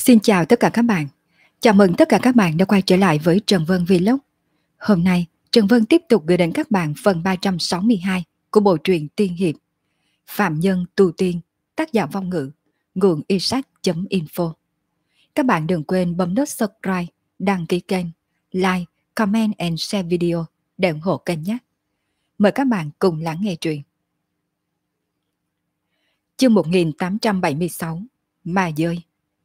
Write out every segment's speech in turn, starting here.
Xin chào tất cả các bạn. Chào mừng tất cả các bạn đã quay trở lại với Trần Vân Vlog. Hôm nay, Trần Vân tiếp tục gửi đến các bạn phần 362 của bộ truyện tiên hiệp Phạm Nhân Tu Tiên, tác giả Vong Ngữ, nguồn isaac.info. Các bạn đừng quên bấm nút subscribe, đăng ký kênh, like, comment and share video để ủng hộ kênh nhé. Mời các bạn cùng lắng nghe truyện. Chương 1876, Ma Dơi.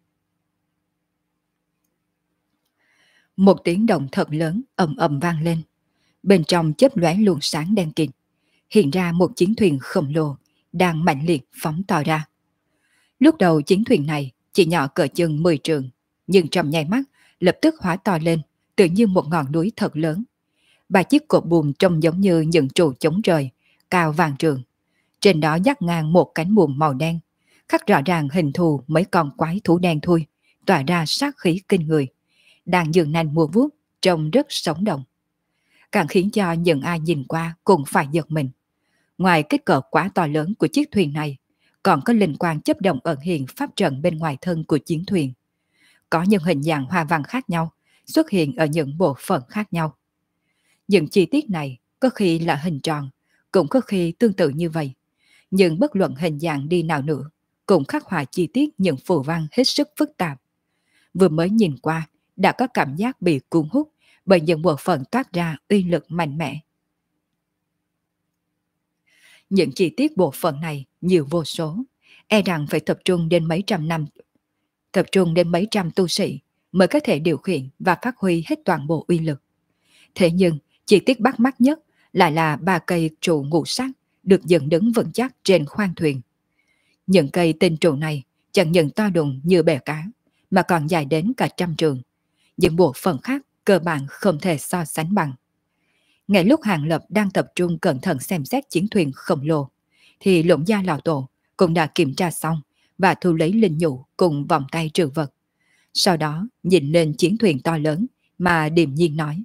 Một tiếng động thật lớn ầm ầm vang lên. Bên trong chớp lóe luồng sáng đen kịt, hiện ra một chiến thuyền khổng lồ đang mạnh liệt phóng to ra. Lúc đầu chiến thuyền này chỉ nhỏ cỡ chừng 10 trượng, nhưng trong nháy mắt lập tức hóa to lên, tự như một ngọn núi thật lớn. Ba chiếc cột buồm trông giống như những trụ chống trời, cao vàng trượng. Trên đó dắt ngang một cánh buồm màu đen, khắc rõ ràng hình thù mấy con quái thú đen thui, tỏa ra sát khí kinh người, đang dường nanh mua vuốt, trông rất sống động. Càng khiến cho những ai nhìn qua cũng phải giật mình. Ngoài kích cỡ quá to lớn của chiếc thuyền này, còn có linh quang chấp động ẩn hiện pháp trận bên ngoài thân của chiến thuyền. Có những hình dạng hoa văn khác nhau xuất hiện ở những bộ phận khác nhau. Những chi tiết này có khi là hình tròn, cũng có khi tương tự như vậy. Nhưng bất luận hình dạng đi nào nữa, cũng khắc họa chi tiết những phù văn hết sức phức tạp. Vừa mới nhìn qua, đã có cảm giác bị cuốn hút bởi những bộ phận toát ra uy lực mạnh mẽ. Những chi tiết bộ phận này nhiều vô số, e rằng phải tập trung đến mấy trăm tu sĩ mới có thể điều khiển và phát huy hết toàn bộ uy lực. Thế nhưng, chi tiết bắt mắt nhất lại là 3 cây trụ ngũ sắc được dựng đứng vững chắc trên khoang thuyền. Những cây tinh trụ này chẳng những to đùng như bè cá, mà còn dài đến cả 100 trượng. Những bộ phận khác cơ bản không thể so sánh bằng. Ngay lúc Hàng Lập đang tập trung cẩn thận xem xét chiến thuyền khổng lồ, thì Lũng Gia lão tổ cũng đã kiểm tra xong và thu lấy linh nhũ cùng vòng tay trừ vật. Sau đó nhìn lên chiến thuyền to lớn mà điềm nhiên nói: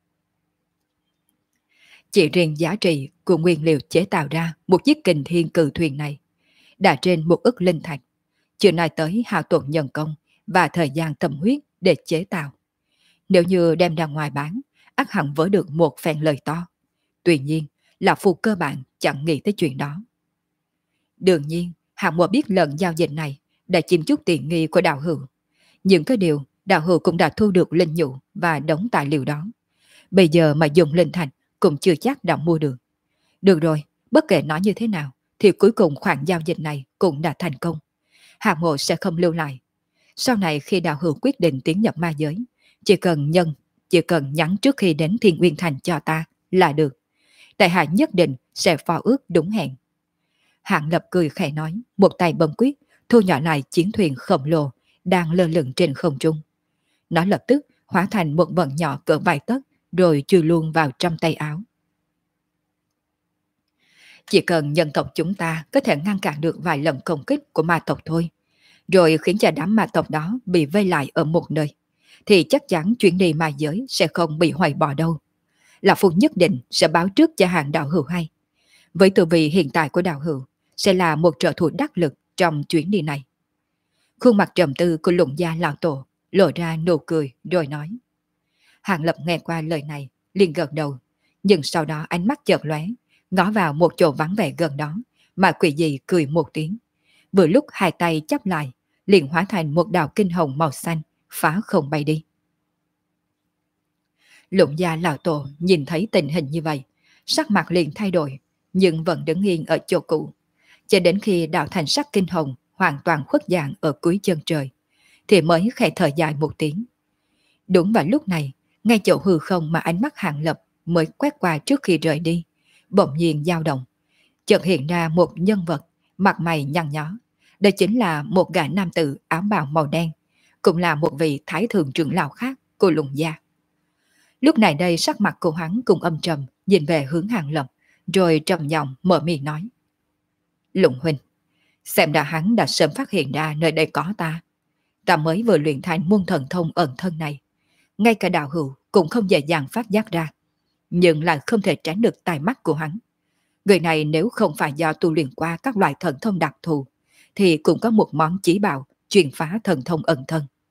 chỉ riêng giá trị của nguyên liệu chế tạo ra một chiếc kình thiên cự thuyền này đã trên 1 ức linh thạch, chưa nói tới hao tổn nhân công và thời gian tâm huyết để chế tạo. Nếu như đem ra ngoài bán, ắt hẳn vỡ được một phen lời to. Tuy nhiên, lão phu cơ bản chẳng nghĩ tới chuyện đó. Đương nhiên, Hạng Mộ biết lần giao dịch này đã chiếm chút tiện nghi của đạo hữu. Nhưng cái điều, đạo hữu cũng đã thu được linh nhũ và đống tài liệu đó. Bây giờ mà dùng linh thạch cũng chưa chắc đã mua được. Được rồi, bất kể nói như thế nào, thì cuối cùng khoản giao dịch này cũng đã thành công. Hạng Mộ sẽ không lưu lại. Sau này khi đạo hữu quyết định tiến nhập ma giới, chỉ cần nhắn trước khi đến Thiên Uyên Thành cho ta là được. Tại hạ nhất định sẽ phò ước đúng hẹn. Hạng Lập cười khẽ nói, một tay bấm quyết, thu nhỏ lại chiến thuyền khổng lồ đang lơ lửng trên không trung. Nó lập tức hóa thành một vận nhỏ cỡ vài tấc, rồi chui luôn vào trong tay áo. Chỉ cần nhân tộc chúng ta có thể ngăn cản được vài lần công kích của ma tộc thôi, rồi khiến cho đám ma tộc đó bị vây lại ở một nơi, thì chắc chắn chuyến đi ma giới sẽ không bị hủy bỏ đâu. Lão phu nhất định sẽ báo trước cho Hàng đạo hữu hay. Với tư vị hiện tại của đạo hữu, sẽ là một trợ thủ đắc lực trong chuyến đi này. Khuôn mặt trầm tư của Lũng Gia lão tổ lộ ra nụ cười rồi nói. Hàng Lập nghe qua lời này, liền gật đầu, nhưng sau đó ánh mắt chợt lóe, ngó vào một chỗ vắng vẻ gần đó, mà quỷ dị cười một tiếng. Vừa lúc hai tay chắp lại, liền hóa thành một đạo kinh hồng màu xanh, phá không bay đi. Lũng Gia lão tổ nhìn thấy tình hình như vậy, sắc mặt liền thay đổi, nhưng vẫn đứng yên ở chỗ cũ, cho đến khi đạo thành sắc kinh hồng hoàn toàn khuất dạng ở cuối chân trời, thì mới khẽ thở dài một tiếng. Đúng vào lúc này, ngay chỗ hư không mà ánh mắt Hàng Lập mới quét qua trước khi rời đi, bỗng nhiên dao động, chợt hiện ra một nhân vật mặt mày nhăn nhó. Đó chính là một gã nam tử áo bào màu đen, cũng là một vị thái thượng trưởng lão khác của Lũng Gia. Lúc này đây sắc mặt của hắn cùng âm trầm, nhìn về hướng Hàng Lập, rồi trầm giọng mở miệng nói: Lũng huynh, xem ra hắn đã sớm phát hiện ra nơi đây có ta. Ta mới vừa luyện thành môn thần thông ẩn thân này, ngay cả đạo hữu cũng không dễ dàng phát giác ra, nhưng lại không thể tránh được tai mắt của hắn. Người này nếu không phải do tu luyện qua các loại thần thông đặc thù, thì cũng có một món chí bảo truyền phá thần thông ẩn thân,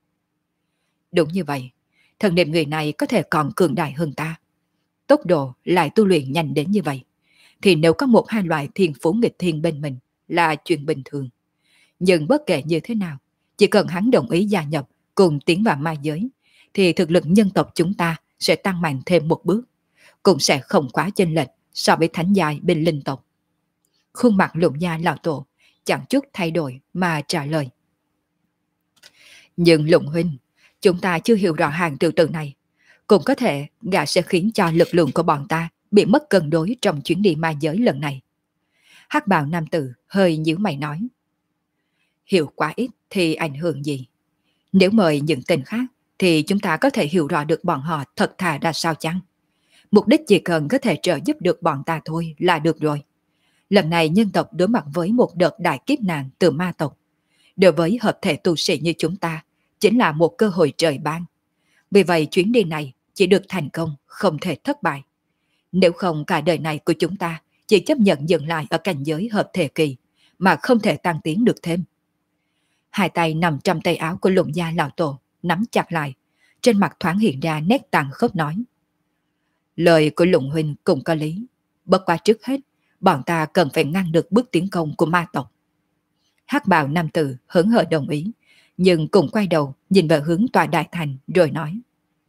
Đúng như vậy, thần niệm người này có thể còn cường đại hơn ta. Tốc độ lại tu luyện nhanh đến như vậy, thì nếu có một hai loại thiên phú nghịch thiên bên mình là chuyện bình thường. Nhưng bất kể như thế nào, chỉ cần hắn đồng ý gia nhập cùng tiến vào ma giới, thì thực lực nhân tộc chúng ta sẽ tăng mạnh thêm một bước, cũng sẽ không quá chênh lệch so với thánh giai bên linh tộc. Khuôn mặt Lục Gia lão tổ chẳng chút thay đổi mà trả lời. Nhưng Lục huynh, chúng ta chưa hiểu rõ hàng từ từ này, cũng có thể gã sẽ khiến cho lực lượng của bọn ta bị mất cân đối trong chuyến đi ma giới lần này. Hắc bào nam tử hơi nhíu mày nói. Hiểu quá ít thì ảnh hưởng gì? Nếu mời những tên khác thì chúng ta có thể hiểu rõ được bọn họ thật thà ra sao chăng? Mục đích chỉ cần có thể trợ giúp được bọn ta thôi là được rồi. Lần này nhân tộc đối mặt với một đợt đại kiếp nạn từ ma tộc. Đối với hợp thể tu sĩ như chúng ta, chính là một cơ hội trời ban. Vì vậy chuyến đi này chỉ được thành công, không thể thất bại. Nếu không cả đời này của chúng ta chỉ chấp nhận dừng lại ở cảnh giới hợp thể kỳ, mà không thể tăng tiến được thêm. Hai tay nằm trong tay áo của Lục Gia lão tổ, nắm chặt lại, trên mặt thoáng hiện ra nét tàn khốc nói. Lời của Lục huynh cũng có lý, bất quá trước hết, bọn ta cần phải ngăn được bước tiến công của ma tộc. Hắc bào nam tử hớn hở đồng ý, nhưng cùng quay đầu nhìn về hướng tòa đại thành rồi nói.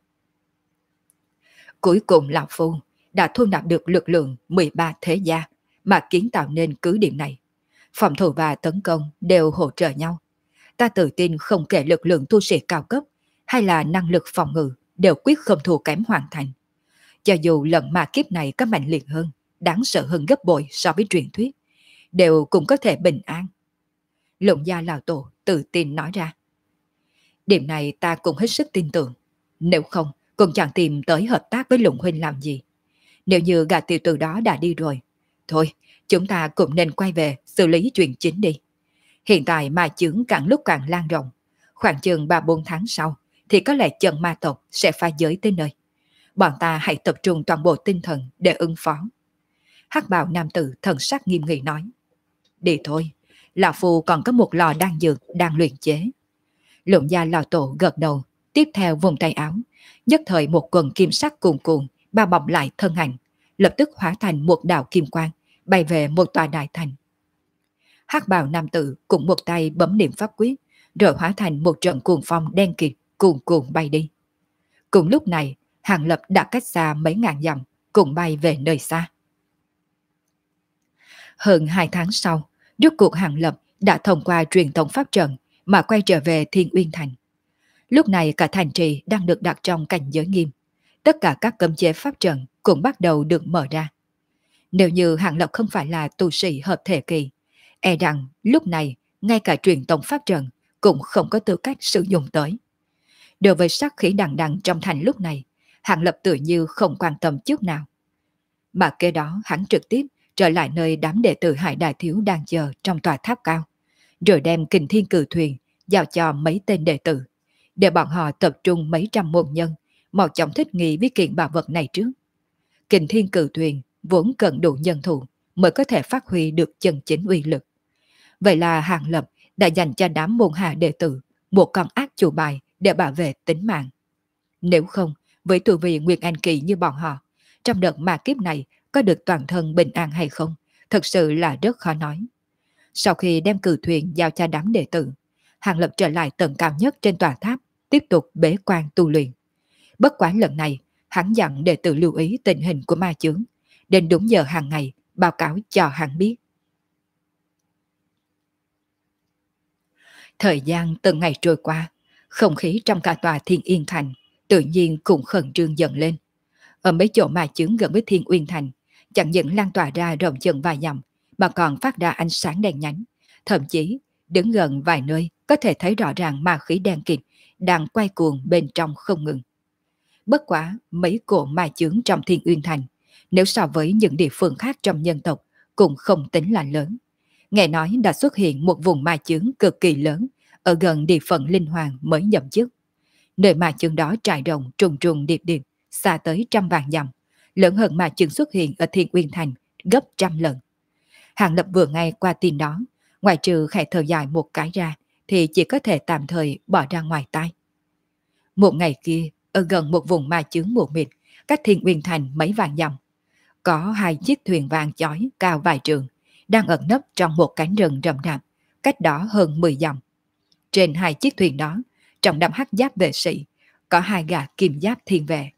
Cuối cùng lão phu đã thu nạp được lực lượng 13 thế gia mà kiến tạo nên cứ điểm này. Phòng thủ và tấn công đều hỗ trợ nhau. Ta tự tin không kể lực lượng tu sĩ cao cấp hay là năng lực phòng ngự đều quyết không thua kém hoàn thành. Cho dù lần ma kiếp này có mạnh liệt hơn, đáng sợ hơn gấp bội so với truyền thuyết, đều cũng có thể bình an. Lục Gia lão tổ tự tin nói ra. Điểm này ta cũng hết sức tin tưởng. Nếu không, cũng chẳng tìm tới hợp tác với Lục huynh làm gì. Nếu như gã tiểu tử đó đã đi rồi, thôi, chúng ta cũng nên quay về xử lý chuyện chính đi. Hiện tại ma chướng càng lúc càng lan rộng. Khoảng chừng 3-4 tháng sau, thì có lẽ trận ma tộc sẽ phá giới tới nơi. Bọn ta hãy tập trung toàn bộ tinh thần để ứng phó. Hắc bào nam tử thần sắc nghiêm nghị nói. Đi thôi, lão phu còn có một lò đan dược đang luyện chế. Lục Gia lão tổ gật đầu, tiếp theo vùng tay áo, nhất thời một quần kim sắc cuồn cuộn bao bọc lại thân ảnh, lập tức hóa thành một đạo kim quang, bay về một tòa đại thành. Hắc bào nam tử cũng một tay bấm niệm pháp quyết, rồi hóa thành một trận cuồng phong đen kịt cuồn cuộn bay đi. Cùng lúc này, Hàng Lập đã cách xa mấy ngàn dặm, cùng bay về nơi xa. Hơn 2 tháng sau, rốt cuộc Hàng Lập đã thông qua truyền thống pháp trận mà quay trở về Thiên Uyên Thành. Lúc này cả thành trì đang được đặt trong cảnh giới nghiêm. Tất cả các cấm chế pháp trận cũng bắt đầu được mở ra. Nếu như Hàng Lập không phải là tu sĩ hợp thể kỳ, e rằng lúc này ngay cả truyền thống pháp trận cũng không có tư cách sử dụng tới. Đối với sát khí đằng đằng trong thành lúc này, Hàng Lập tự như không quan tâm chút nào. Mà kế đó hắn trực tiếp trở lại nơi đám đệ tử Hải Đại Thiếu đang chờ trong tòa tháp cao, rồi đem Kình Thiên Cử Thuyền giao cho mấy tên đệ tử, để bọn họ tập trung mấy trăm môn nhân, mau chóng thích nghi với kiện bảo vật này trước. Kình Thiên Cử Thuyền vốn cần đủ nhân thủ mới có thể phát huy được chân chính uy lực. Vậy là Hàng Lập đã dành cho đám môn hạ đệ tử một con ác chủ bài để bảo vệ tính mạng. Nếu không, với tu vi Nguyên Anh Kỳ như bọn họ, trong đợt ma kiếp này có được toàn thân bình an hay không, thật sự là rất khó nói. Sau khi đem cử thuyền giao cho đám đệ tử, Hàng Lập trở lại tầng cao nhất trên tòa tháp, tiếp tục bế quan tu luyện. Bất quá lần này, hắn dặn đệ tử lưu ý tình hình của ma chướng, đến đúng giờ hàng ngày báo cáo cho hắn biết. Thời gian từng ngày trôi qua, không khí trong cả tòa Thiên Yên Thành tự nhiên cũng khẩn trương dần lên. Ở mấy chỗ ma chướng gần với Thiên Uyên Thành, chẳng những lan tỏa ra rộng chừng vài dặm, mà còn phát ra ánh sáng đèn nhánh. Thậm chí, đứng gần vài nơi có thể thấy rõ ràng ma khí đen kịt đang quay cuồng bên trong không ngừng. Bất quá, mấy cỗ ma chướng trong Thiên Uyên Thành, nếu so với những địa phương khác trong nhân tộc, cũng không tính là lớn. Nghe nói đã xuất hiện một vùng ma chướng cực kỳ lớn ở gần địa phận Linh Hoàng mới nhậm chức. Nơi ma chướng đó trải rộng trùng trùng điệp điệp, xa tới trăm vạn dặm, lớn hơn ma chướng xuất hiện ở Thiên Uyên Thành gấp trăm lần. Hàng Lập vừa nghe qua tin đó, ngoài trừ khẽ thở dài một cái ra, thì chỉ có thể tạm thời bỏ ra ngoài tai. Một ngày kia, ở gần một vùng ma chướng mù mịt, cách Thiên Uyên Thành mấy vạn dặm, có hai chiếc thuyền vàng chói cao vài trường, đang ẩn nấp trong một cánh rừng rậm rạp, cách đó hơn 10 dặm. Trên hai chiếc thuyền đó, trong đám hắc giáp vệ sĩ, có hai gã kim giáp thiên vệ.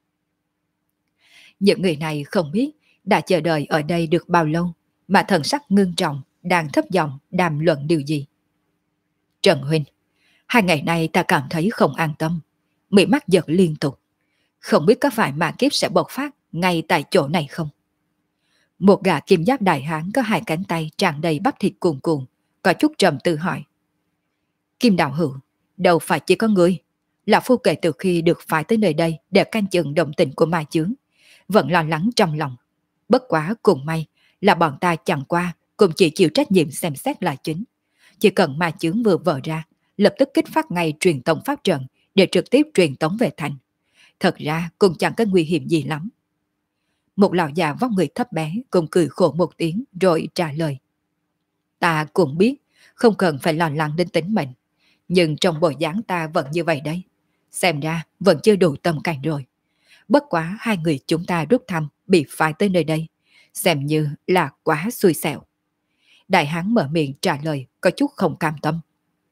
Những người này không biết đã chờ đợi ở đây được bao lâu, mà thần sắc ngưng trọng, đang thấp giọng đàm luận điều gì. Trần Huynh, 2 ngày nay ta cảm thấy không an tâm, mị mắt giật liên tục. Không biết có phải ma kiếp sẽ bộc phát ngay tại chỗ này không? Một gã kim giáp đại hán có hai cánh tay tràn đầy bắp thịt cuồn cuộn, có chút trầm tư hỏi. Kim đạo hữu, đâu phải chỉ có ngươi. Lão Phu kể từ khi được phái tới nơi đây để canh chừng động tình của ma chướng, vẫn lo lắng trong lòng. Bất quá cùng may là bọn ta chẳng qua cũng chỉ chịu trách nhiệm xem xét là chính. Chỉ cần ma chướng vừa vỡ ra, lập tức kích phát ngay truyền tống pháp trận để trực tiếp truyền tống về thành. Thật ra cũng chẳng có nguy hiểm gì lắm. Một lão già vóc người thấp bé cũng cười khổ một tiếng rồi trả lời. Ta cũng biết, không cần phải lo lắng đến tính mệnh. Nhưng trong bộ dáng ta vẫn như vậy đấy. Xem ra vẫn chưa đủ tâm cảnh rồi. Bất quá 2 người chúng ta rút thăm bị phái tới nơi đây. Xem như là quá xui xẻo. Đại hán mở miệng trả lời có chút không cam tâm.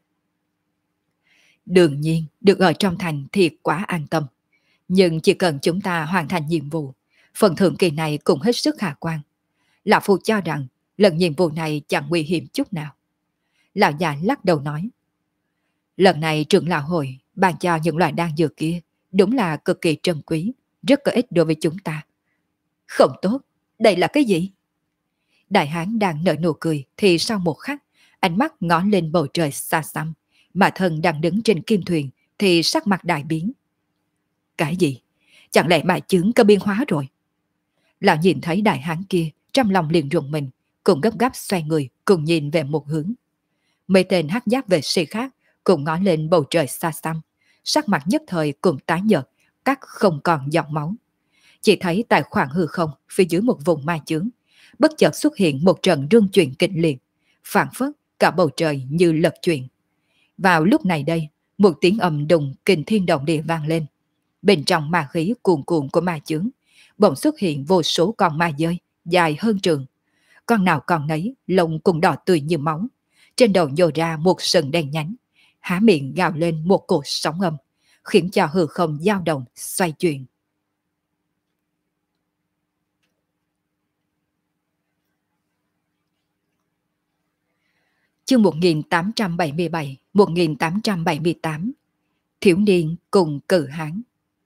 Đương nhiên, được ở trong thành thì quá an tâm. Nhưng chỉ cần chúng ta hoàn thành nhiệm vụ, phần thưởng kỳ này cũng hết sức khả quan. Lão Phu cho rằng lần nhiệm vụ này chẳng nguy hiểm chút nào. Lão già lắc đầu nói. Lần này trưởng lão hội ban cho những loại đan dược kia đúng là cực kỳ trân quý, rất có ích đối với chúng ta. Không tốt, đây là cái gì? Đại hán đang nở nụ cười thì sau một khắc, ánh mắt ngó lên bầu trời xa xăm, mà thân đang đứng trên kim thuyền thì sắc mặt đại biến. Cái gì? Chẳng lẽ mà chứng có biến hóa rồi? Lão nhìn thấy đại hán kia, trong lòng liền rùng mình, cùng gấp gáp xoay người cùng nhìn về một hướng. Mấy tên hắc giáp vệ sĩ khác cùng ngó lên bầu trời xa xăm, sắc mặt nhất thời cùng tái nhợt, cắt không còn giọt máu. Chỉ thấy tại khoảng hư không phía dưới một vùng ma chướng, bất chợt xuất hiện một trận rung chuyển kịch liệt, phảng phất cả bầu trời như lật chuyển. Vào lúc này đây, một tiếng ầm đùng kinh thiên động địa vang lên. Bên trong ma khí cuồn cuộn của ma chướng, bỗng xuất hiện vô số con ma dơi dài hơn trường. Con nào còn nấy, lông cùng đỏ tươi như máu. Trên đầu nhô ra một sừng đen nhánh, há miệng gào lên một cột sóng âm, khiến cho hư không dao động, xoay chuyển. Chương 1877, 1878. Thiếu niên cùng cự hán.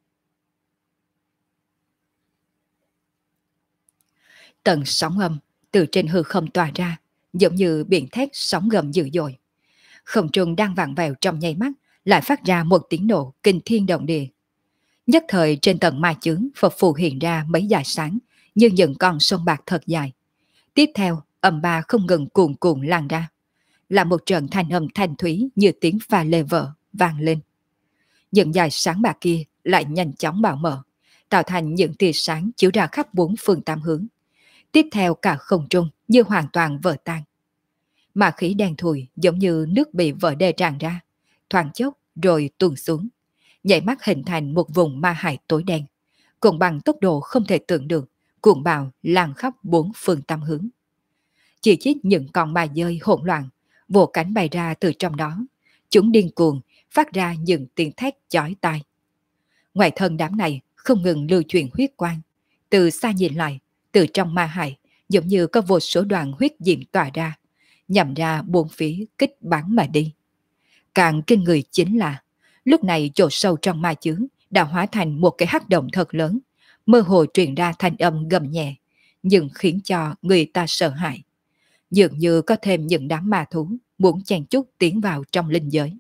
Tầng sóng âm từ trên hư không tỏa ra, giống như biển thét sóng gầm dữ dội. Không trung đang vặn vẹo trong nháy mắt, lại phát ra một tiếng nổ kinh thiên động địa. Nhất thời trên tầng ma chướng phật phù hiện ra mấy dải sáng như những con sông bạc thật dài. Tiếp theo, âm ba không ngừng cuồn cuộn lan ra, là một trận thanh âm thanh thúy như tiếng pha lê vỡ vang lên. Những dải sáng bạc kia lại nhanh chóng bạo mở, tạo thành những tia sáng chiếu ra khắp 4 phương 8 hướng. Tiếp theo cả không trung như hoàn toàn vỡ tan. Ma khí đen thùi giống như nước bị vỡ đê tràn ra, thoáng chốc rồi tuôn xuống, nhảy mắt hình thành một vùng ma hải tối đen, cùng bằng tốc độ không thể tưởng được, cuộn bạo lan khắp 4 phương 8 hướng. Chỉ chít những con ma dơi hỗn loạn, vỗ cánh bay ra từ trong đó, chúng điên cuồng phát ra những tiếng thét chói tai. Ngoài thân đám này không ngừng lưu chuyển huyết quang, từ xa nhìn lại, từ trong ma hải giống như có vô số đoàn huyết diệm tỏa ra, nhằm ra 4 phía kích bắn mà đi. Càng kinh người chính là lúc này chỗ sâu trong ma chướng đã hóa thành một cái hắc động thật lớn, mơ hồ truyền ra thanh âm gầm nhẹ, nhưng khiến cho người ta sợ hãi. Dường như có thêm những đám ma thú muốn chen chúc tiến vào trong linh giới.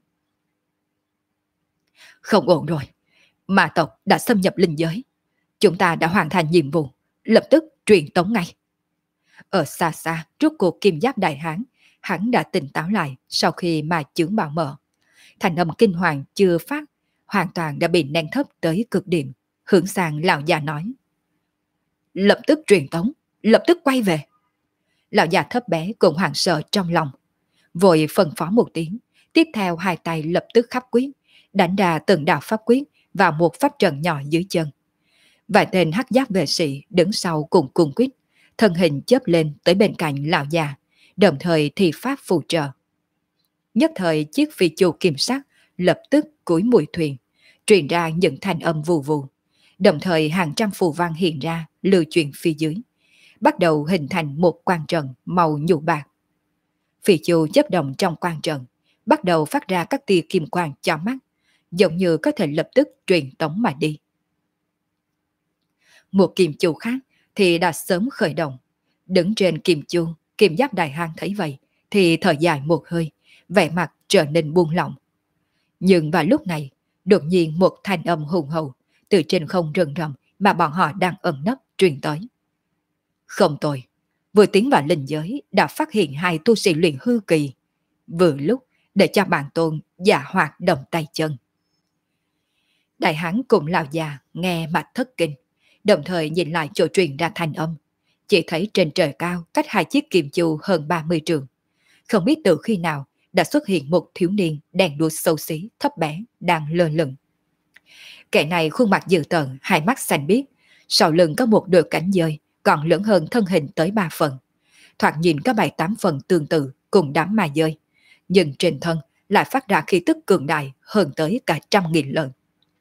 Không ổn rồi, ma tộc đã xâm nhập linh giới. Chúng ta đã hoàn thành nhiệm vụ, lập tức truyền tống ngay. Ở xa xa, rốt cuộc kim giáp đại hán, hắn đã tỉnh táo lại sau khi ma chướng bạo mở. Thành âm kinh hoàng chưa phát, hoàn toàn đã bị nén thấp tới cực điểm, hướng sang lão già nói. Lập tức truyền tống, lập tức quay về. Lão già thấp bé cũng hoảng sợ trong lòng, vội phân phó một tiếng, tiếp theo hai tay lập tức khắp quyết, đánh ra từng đạo pháp quyết vào một pháp trận nhỏ dưới chân. Vài tên hắc giáp vệ sĩ đứng sau cùng cung quyết, thân hình chớp lên tới bên cạnh lão già, đồng thời thi pháp phù trợ. Nhất thời chiếc phi chu kim sắc lập tức cúi mũi thuyền, truyền ra những thanh âm vù vù, đồng thời hàng trăm phù văn hiện ra lưu chuyển phía dưới, bắt đầu hình thành một quang trận màu nhũ bạc. Phi chu chấp động trong quang trận, bắt đầu phát ra các tia kim quang chói mắt, giống như có thể lập tức truyền tống mà đi. Một kim chu khác thì đã sớm khởi động. Đứng trên kim chu, kim giáp đại hán thấy vậy thì thở dài một hơi, vẻ mặt trở nên buông lỏng. Nhưng vào lúc này, đột nhiên một thanh âm hùng hậu từ trên không rừng rậm mà bọn họ đang ẩn nấp truyền tới. Không tồi, vừa tiến vào linh giới đã phát hiện hai tu sĩ luyện hư kỳ. Vừa lúc để cho bản tôn giả hoạt động tay chân. Đại hán cùng lão già nghe mặt thất kinh, đồng thời nhìn lại chỗ truyền ra thanh âm. Chỉ thấy trên trời cao cách hai chiếc kim chu hơn 30 trượng. Không biết từ khi nào đã xuất hiện một thiếu niên đèn đuôi xấu xí, thấp bé, đang lơ lửng. Kẻ này khuôn mặt dữ tợn, hai mắt xanh biếc, sau lưng có một đôi cánh dơi, còn lớn hơn thân hình tới 3 phần. Thoạt nhìn có 7-8 phần tương tự cùng đám ma dơi, nhưng trên thân lại phát ra khí tức cường đại hơn tới cả 100.000 lần.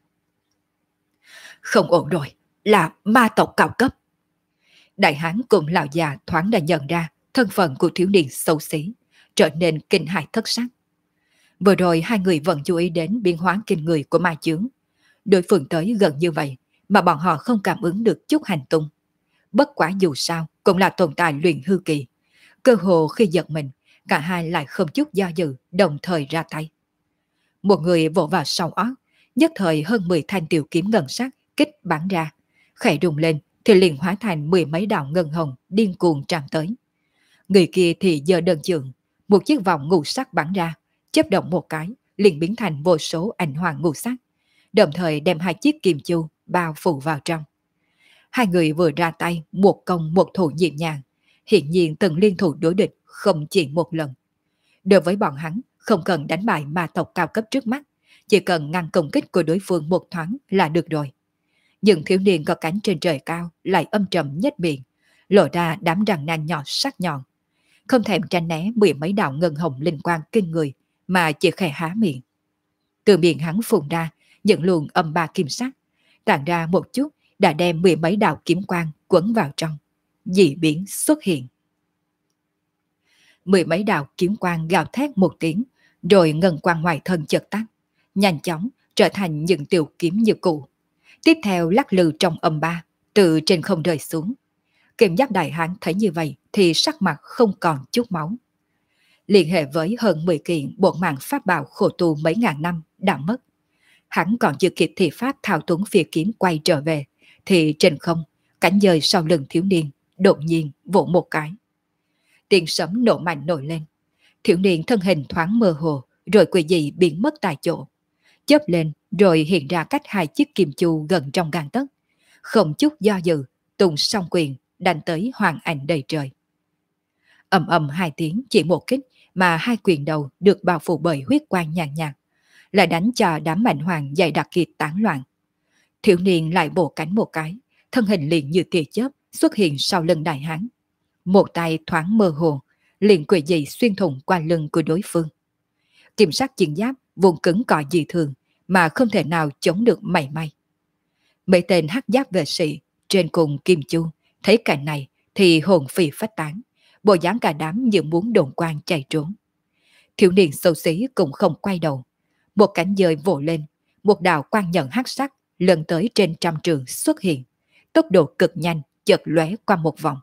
Không ổn rồi, là ma tộc cao cấp. Đại hán cùng lão già thoáng đã nhận ra thân phận của thiếu niên xấu xí, trở nên kinh hãi thất sắc. Vừa rồi hai người vẫn chú ý đến biến hóa kinh người của ma chướng. Đối phương tới gần như vậy mà bọn họ không cảm ứng được chút hành tung. Bất quả dù sao cũng là tồn tại luyện hư kỳ. Cơ hồ khi giật mình, cả hai lại không chút do dự đồng thời ra tay. Một người vỗ vào sau ót, nhất thời hơn 10 thanh tiểu kiếm ngân sắc kích bắn ra, khẽ đùng lên thì liền hóa thành 10 mấy đạo ngân hồng điên cuồng tràn tới. Người kia thì giơ đơn chưởng, một chiếc vòng ngũ sắc bắn ra, chớp động một cái, liền biến thành vô số ảnh hoàng ngũ sắc, đồng thời đem hai chiếc kim chu bao phủ vào trong. Hai người vừa ra tay, một công một thủ nhịp nhàng, hiện nhiên từng liên thủ đối địch không chỉ một lần. Đối với bọn hắn, không cần đánh bại ma tộc cao cấp trước mắt, chỉ cần ngăn công kích của đối phương một thoáng là được rồi. Nhưng thiếu niên có cánh trên trời cao lại âm trầm nhếch miệng, lộ ra đám răng nanh nhọn sắc nhọn, không thèm tránh né 10 mấy đạo ngân hồng linh quang kinh người mà chỉ khẽ há miệng. Từ miệng hắn phun ra những luồng âm ba kim sắc, tản ra một chút đã đem 10 mấy đạo kiếm quang quấn vào trong. Dị biến xuất hiện. 10 mấy đạo kiếm quang gào thét một tiếng, rồi ngân quang ngoài thân chợt tắt, nhanh chóng trở thành những tiểu kiếm như cũ. Tiếp theo lắc lư trong âm ba, từ trên không rơi xuống. Kim giáp đại hán thấy như vậy thì sắc mặt không còn chút máu. Liên hệ với hơn 10 kiện bộ mạng pháp bảo khổ tu mấy ngàn năm đã mất. Hắn còn chưa kịp thì pháp thao túng phi kiếm quay trở về, thì trên không, cánh dời sau lưng thiếu niên, đột nhiên vỗ một cái. Tiếng sấm nổ mạnh nổi lên. Thiếu niên thân hình thoáng mơ hồ, rồi quỷ dị biến mất tại chỗ. Chớp lên rồi hiện ra cách hai chiếc kim chu gần trong gang tấc. Không chút do dự, tung song quyền đánh tới hoàng ảnh đầy trời. Ầm ầm hai tiếng chỉ một kích mà hai quyền đầu được bao phủ bởi huyết quang nhàn nhạt, lại đánh cho đám mạnh hoàng dày đặc kia tán loạn. Thiếu niên lại bổ cánh một cái, thân hình liền như tia chớp xuất hiện sau lưng đại hán. Một tay thoáng mơ hồ, liền quỷ dị xuyên thủng qua lưng của đối phương. Kim sắc chiến giáp vốn cứng cỏi dị thường mà không thể nào chống được mảy may. Mấy tên hắc giáp vệ sĩ trên cùng kim chu thấy cảnh này thì hồn phi phách tán, bộ dáng cả đám như muốn đồn quang chạy trốn. Thiếu niên xấu xí cũng không quay đầu, một cánh dơi vỗ lên, một đạo quang nhận hắc sắc lần tới trên 100 trượng xuất hiện, tốc độ cực nhanh chợt lóe qua một vòng.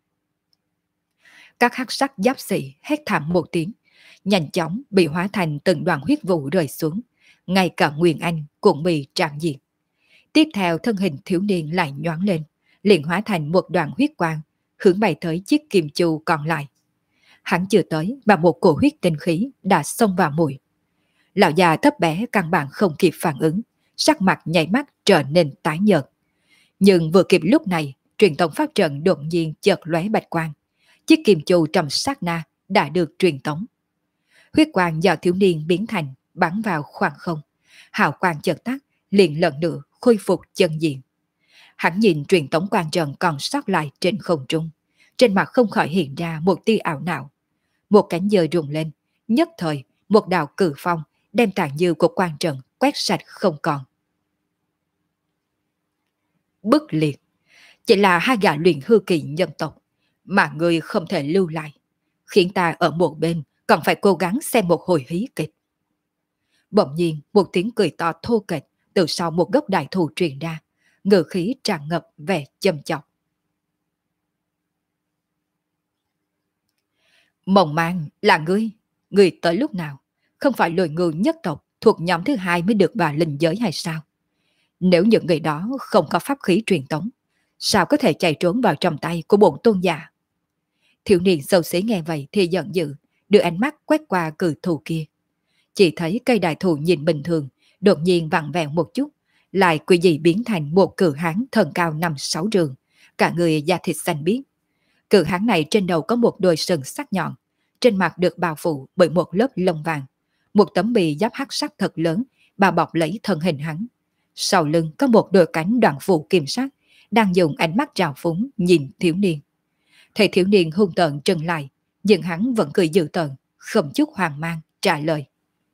Các hắc sắc giáp sĩ hét thảm một tiếng, nhanh chóng bị hóa thành từng đoàn huyết vụ rơi xuống, ngay cả Nguyên Anh cũng bị tràn diệt. Tiếp theo thân hình thiếu niên lại nhoáng lên, liền hóa thành một đoàn huyết quang, hướng bay tới chiếc kim chu còn lại. Hắn chưa tới mà một cổ huyết tinh khí đã xông vào mũi. Lão già thấp bé căn bản không kịp phản ứng, sắc mặt nhảy mắt trở nên tái nhợt. Nhưng vừa kịp lúc này, truyền tống pháp trận đột nhiên chợt lóe bạch quang. Chiếc kim chu trong sát na đã được truyền tống. Huyết quang do thiếu niên biến thành bắn vào khoảng không, Hào quang chợt tắt, liền lần nữa khôi phục chân diện. Hắn nhìn truyền tống quan trần còn sót lại trên không trung. Trên mặt không khỏi hiện ra một tia ảo não. Một cánh dơi rung lên, nhất thời một đạo cử phong đem tàn dư của quan trần quét sạch không còn. Bức liệt, chỉ là hai gã luyện hư kỳ nhân tộc, mà người không thể lưu lại, khiến ta ở một bên còn phải cố gắng xem một hồi hí kịch. Bỗng nhiên một tiếng cười to thô kệch từ sau một gốc đại thụ truyền ra, ngữ khí tràn ngập vẻ châm chọc. Mộng mang là ngươi tới lúc nào? Không phải lôi ngưu nhất tộc thuộc nhóm thứ hai mới được vào linh giới hay sao? Nếu những người đó không có pháp khí truyền tống, sao có thể chạy trốn vào trong tay của bổn tôn giả? Thiếu niên xấu xí nghe vậy thì giận dữ, đưa ánh mắt quét qua cự thù kia. Chỉ thấy cây đại thụ nhìn bình thường, đột nhiên vặn vẹo một chút, lại quỷ dị biến thành một cự hán thân cao 5-6 trường, cả người da thịt xanh biếc. Cự hán này trên đầu có một đôi sừng sắc nhọn, trên mặt được bao phủ bởi một lớp lông vàng, một tấm bì giáp hắc sắc thật lớn bao bọc lấy thân hình hắn. Sau lưng có một đôi cánh đoạn phụ kim sắc, đang dùng ánh mắt trào phúng nhìn thiếu niên. Thấy thiếu niên hung tợn trừng lại, nhưng hắn vẫn cười dữ tợn, không chút hoang mang trả lời.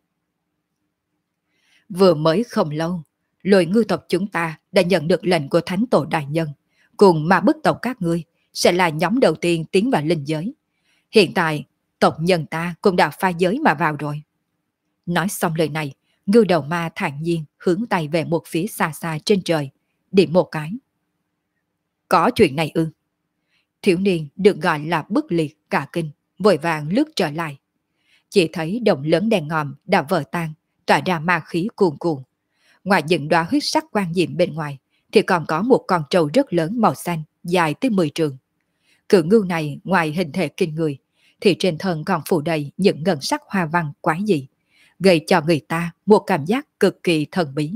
Vừa mới không lâu, lôi ngư tộc chúng ta đã nhận được lệnh của Thánh Tổ Đại Nhân, cùng mà bức tộc các ngươi sẽ là nhóm đầu tiên tiến vào linh giới. Hiện tại, tộc nhân ta cũng đã pha giới mà vào rồi. Nói xong lời này, ngư đầu ma thản nhiên hướng tay về một phía xa xa trên trời, điểm một cái. Có chuyện này ư? Thiếu niên được gọi là bức liệt cả kinh, vội vàng lướt trở lại. Chỉ thấy đồng lớn đèn ngòm đã vỡ tan, tỏa ra ma khí cuồn cuộn. Ngoài những đóa huyết sắc quang diệm bên ngoài, thì còn có một con trâu rất lớn màu xanh, dài tới 10 trường. Cự ngưu này ngoài hình thể kinh người, thì trên thân còn phủ đầy những ngân sắc hoa văn quái dị, gây cho người ta một cảm giác cực kỳ thần bí.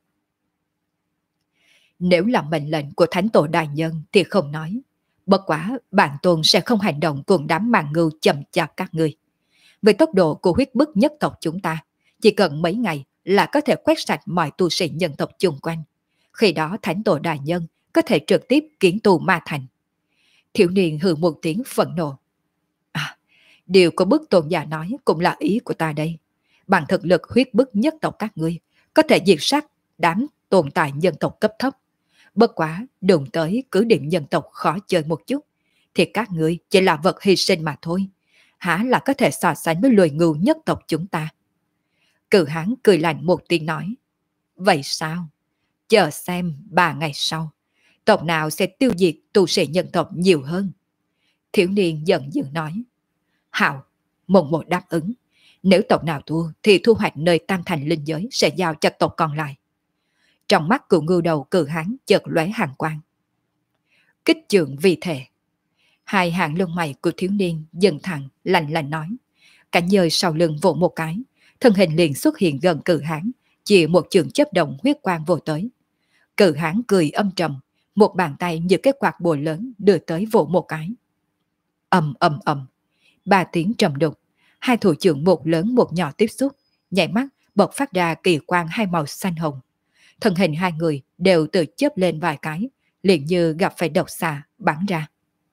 Nếu là mệnh lệnh của Thánh Tổ Đại Nhân thì không nói. Bất quá bản tôn sẽ không hành động cùng đám màng ngưu chậm chạp các ngươi. Với tốc độ của huyết bức nhất tộc chúng ta, chỉ cần mấy ngày là có thể quét sạch mọi tu sĩ nhân tộc chung quanh. Khi đó Thánh Tổ Đại Nhân có thể trực tiếp kiến tù ma thành. Thiếu niên hừ một tiếng phẫn nộ. À, điều của bức tôn giả nói cũng là ý của ta đây. Bằng thực lực huyết bức nhất tộc các ngươi, có thể diệt sát đám tồn tại nhân tộc cấp thấp. Bất quá đụng tới cứ điểm nhân tộc khó chơi một chút, thì các ngươi chỉ là vật hy sinh mà thôi. Há là có thể so sánh với lùi ngưu nhất tộc chúng ta? Cự hán cười lạnh một tiếng nói. Vậy sao? Chờ xem 3 ngày sau, tộc nào sẽ tiêu diệt tu sĩ nhân tộc nhiều hơn? Thiếu niên giận dữ nói. Hảo, mộng một đáp ứng. Nếu tộc nào thua thì thu hoạch nơi tam thành linh giới sẽ giao cho tộc còn lại. Trong mắt của ngưu đầu cự hán chợt lóe hàn quang. Kích trượng vì thể. Hai hàng lông mày của thiếu niên dần thẳng lạnh lạnh nói. Cảnh dời sau lưng vỗ một cái, thân hình liền xuất hiện gần cự hán, chỉ một trường chớp động huyết quang vô tới. Cự hán cười âm trầm, một bàn tay như cái quạt bùa lớn đưa tới vỗ một cái. Ầm ầm ầm, 3 tiếng trầm đục, hai thủ trưởng một lớn một nhỏ tiếp xúc, nhảy mắt bộc phát ra kỳ quang hai màu xanh hồng. Thân hình hai người đều tự chớp lên vài cái, liền như gặp phải độc xà bắn ra.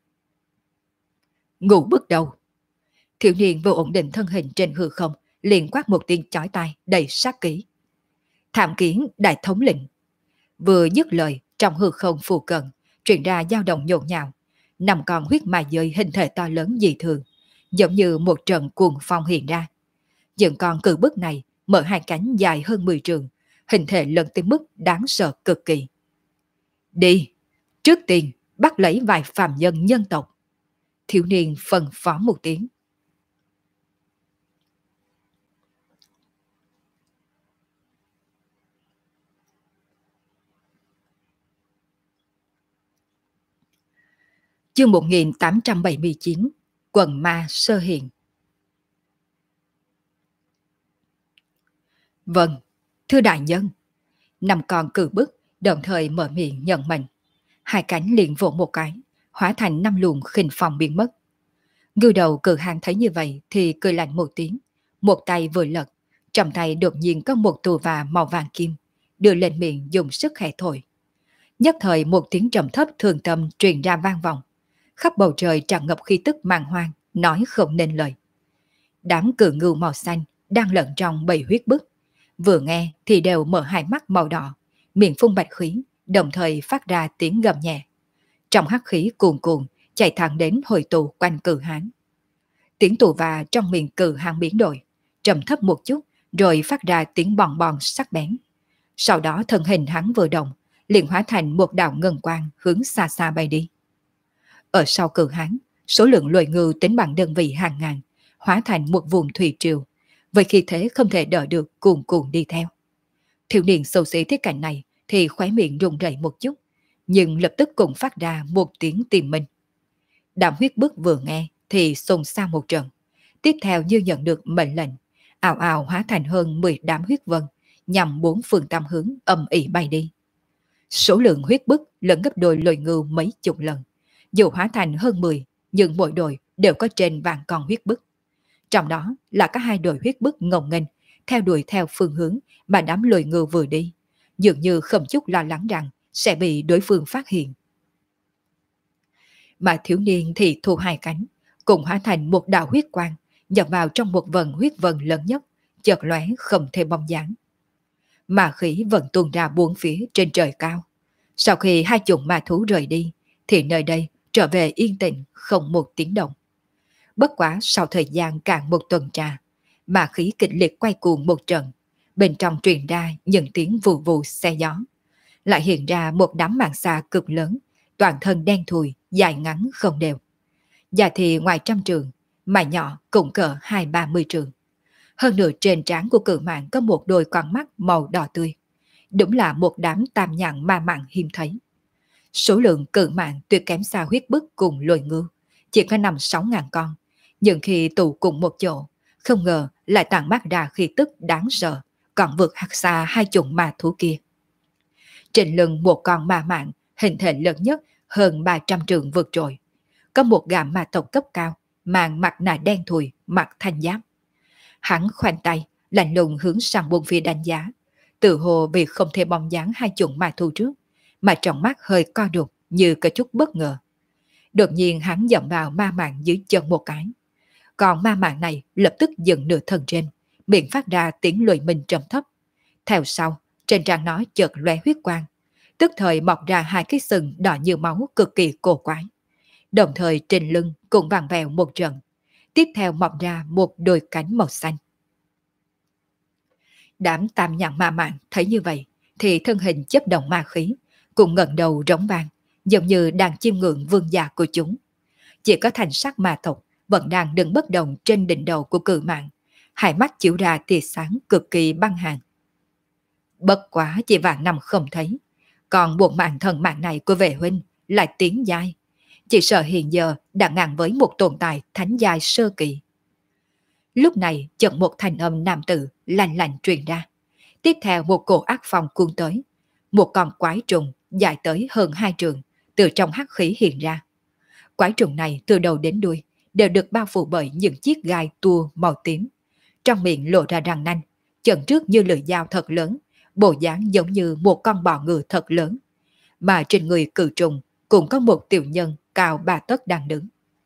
Ngủ bước đầu. Thiếu niên vô ổn định thân hình trên hư không, liền quát một tiếng chói tai đầy sát khí. Thảm kiến đại thống lĩnh. Vừa dứt lời, trong hư không phù cận truyền ra dao động nhộn nhạo, nằm còn huyết ma dơi hình thể to lớn dị thường, giống như một trận cuồng phong hiện ra. Những con cự bức này mở hai cánh dài hơn 10 trường, hình thể lớn tới mức đáng sợ cực kỳ. Đi, trước tiên bắt lấy vài phàm nhân nhân tộc. Thiếu niên phân phó một tiếng. Chương 1879, Quần Ma Sơ Hiện. Vâng, thưa đại nhân. Năm con cự bức đồng thời mở miệng nhận mệnh. Hai cánh liền vỗ một cái, hóa thành 5 luồng khinh phong biến mất. Ngưu đầu cự hang thấy như vậy thì cười lạnh một tiếng, một tay vừa lật, Trong tay đột nhiên có một tù và màu vàng kim, đưa lên miệng dùng sức khẽ thổi. Nhất thời một tiếng trầm thấp thường tâm truyền ra vang vọng. Khắp bầu trời tràn ngập khí tức màng hoang, nói không nên lời. Đám cự ngưu màu xanh đang lẫn trong bầy huyết bức. Vừa nghe thì đều mở hai mắt màu đỏ, miệng phun bạch khí, đồng thời phát ra tiếng gầm nhẹ. Trong hắc khí cuồn cuộn chạy thẳng đến hội tụ quanh cự hán. Tiếng tù và trong miệng cự hán biến đổi, trầm thấp một chút rồi phát ra tiếng bòn bòn sắc bén. Sau đó thân hình hắn vừa động, liền hóa thành một đạo ngân quang hướng xa xa bay đi. Ở sau cự hán, số lượng loài ngư tính bằng đơn vị hàng ngàn, hóa thành một vùng thủy triều, vậy khi thế không thể đỡ được cuồn cuộn đi theo. Thiếu niên xấu xí thấy cảnh này thì khóe miệng run rẩy một chút, nhưng lập tức cũng phát ra một tiếng tìm mình. Đám huyết bức vừa nghe thì xôn xao một trận, tiếp theo như nhận được mệnh lệnh, ào ào hóa thành hơn 10 đám huyết vân, nhằm bốn phương tám hướng âm ỉ bay đi. Số lượng huyết bức lớn gấp đôi loài ngưu mấy chục lần, dù hóa thành hơn 10, nhưng mỗi đội đều có trên vạn con huyết bức. Trong đó là các hai đội huyết bức ngông nghênh, theo đuổi theo phương hướng mà đám loài ngưu vừa đi, dường như không chút lo lắng rằng sẽ bị đối phương phát hiện. Mà thiếu niên thì thu hai cánh, cùng hóa thành một đạo huyết quang, nhập vào trong một vần huyết vân lớn nhất, chợt lóe không thể bóng dáng. Mà khí vẫn tuôn ra bốn phía trên trời cao. Sau khi hai chủng ma thú rời đi, thì nơi đây trở về yên tĩnh không một tiếng động. Bất quá sau thời gian cạn một tuần trà, mà khí kịch liệt quay cuồng một trận, bên trong truyền ra những tiếng vù vù xe gió. Lại hiện ra một đám màng xa cực lớn, toàn thân đen thùi, dài ngắn không đều. Và thì ngoài trăm trường, mà nhỏ cũng cỡ 20-30 trường. Hơn nữa trên trán của cự mạng có một đôi con mắt màu đỏ tươi. Đúng là một đám tam nhãn ma mạng hiếm thấy. Số lượng cự mạng tuyệt kém xa huyết bức cùng loài ngư, chỉ có 5-6 ngàn con. Nhưng khi tụ cùng một chỗ, không ngờ lại tản mát ra khí tức đáng sợ, còn vượt hạt xa hai chủng ma thú kia. Trên lưng một con ma mạng, hình thể lớn nhất hơn 300 trượng vượt trội. Có một gã ma tộc cấp cao, mang mặt nạ đen thùi, mặt thanh giáp. Hắn khoanh tay, lạnh lùng hướng sang bốn phía đánh giá. Tự hồ vì không thể bóng dáng hai chủng ma thú trước, mà trong mắt hơi co đục như có chút bất ngờ. Đột nhiên hắn dậm vào ma mạng dưới chân một cái. Còn ma mạng này lập tức dựng nửa thân trên, miệng phát ra tiếng lùi mình trầm thấp. Theo sau, trên trán nó chợt lóe huyết quang, tức thời mọc ra hai cái sừng đỏ như máu cực kỳ cổ quái. Đồng thời trên lưng cũng vàng vèo một trận, tiếp theo mọc ra một đôi cánh màu xanh. Đám tam nhãn ma mạng thấy như vậy thì thân hình chấp động ma khí, cùng ngẩng đầu rống vang, giống như đang chiêm ngưỡng vương giả của chúng. Chỉ có thành sắc ma tộc vẫn đang đứng bất động trên đỉnh đầu của cự mạng, hai mắt chiếu ra tia sáng cực kỳ băng hàn. Bất quá chỉ vạn năm không thấy, còn bộ mạng thần mạng này của vệ huynh lại tiến giai, chỉ sợ hiện giờ đã ngang với một tồn tại thánh giai sơ kỳ. Lúc này chợt một thanh âm nam tử lạnh lạnh truyền ra, tiếp theo một cổ ác phong cuốn tới, một con quái trùng dài tới hơn 2 trượng từ trong hắc khí hiện ra. Quái trùng này từ đầu đến đuôi đều được bao phủ bởi những chiếc gai tua màu tím, trong miệng lộ ra răng nanh, chân trước như lưỡi dao thật lớn, bộ dáng giống như một con bò ngựa thật lớn, mà trên người cự trùng cũng có một tiểu nhân cao 3 tấc đang đứng.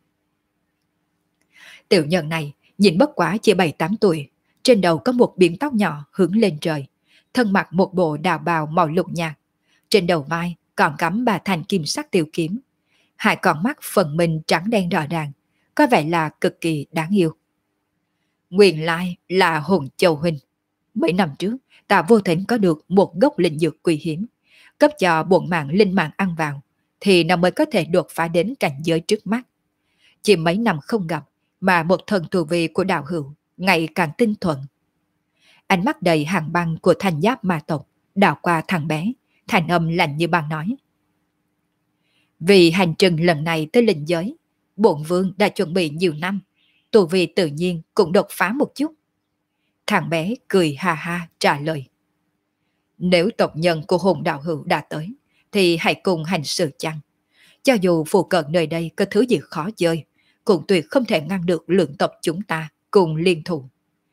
Tiểu nhân này nhìn bất quá chỉ 7-8 tuổi, trên đầu có một biếm tóc nhỏ hướng lên trời, thân mặc một bộ đào bào màu lục nhạt, trên đầu vai còn cắm 3 thanh kim sắc tiểu kiếm, hai con mắt phần mình trắng đen rõ ràng, có vẻ là cực kỳ đáng yêu. Nguyên lai là Hồn Châu huynh. Mấy năm trước, ta vô tình có được một gốc linh dược quý hiếm, cấp cho bổn mạng linh mạng ăn vào, thì nó mới có thể đột phá đến cảnh giới trước mắt. Chỉ mấy năm không gặp, mà một thần tu vi của đạo hữu ngày càng tinh thuần. Ánh mắt đầy hàng băng của thanh giáp ma tộc đảo qua thằng bé, thành âm lạnh như băng nói: vì hành trình lần này tới linh giới, bổn vương đã chuẩn bị nhiều năm, tu vi tự nhiên cũng đột phá một chút. Thằng bé cười ha ha trả lời: nếu tộc nhân của hồn đạo hữu đã tới, thì hãy cùng hành sự chăng. Cho dù phù cận nơi đây có thứ gì khó chơi, cũng tuyệt không thể ngăn được lượng tộc chúng ta cùng liên thủ.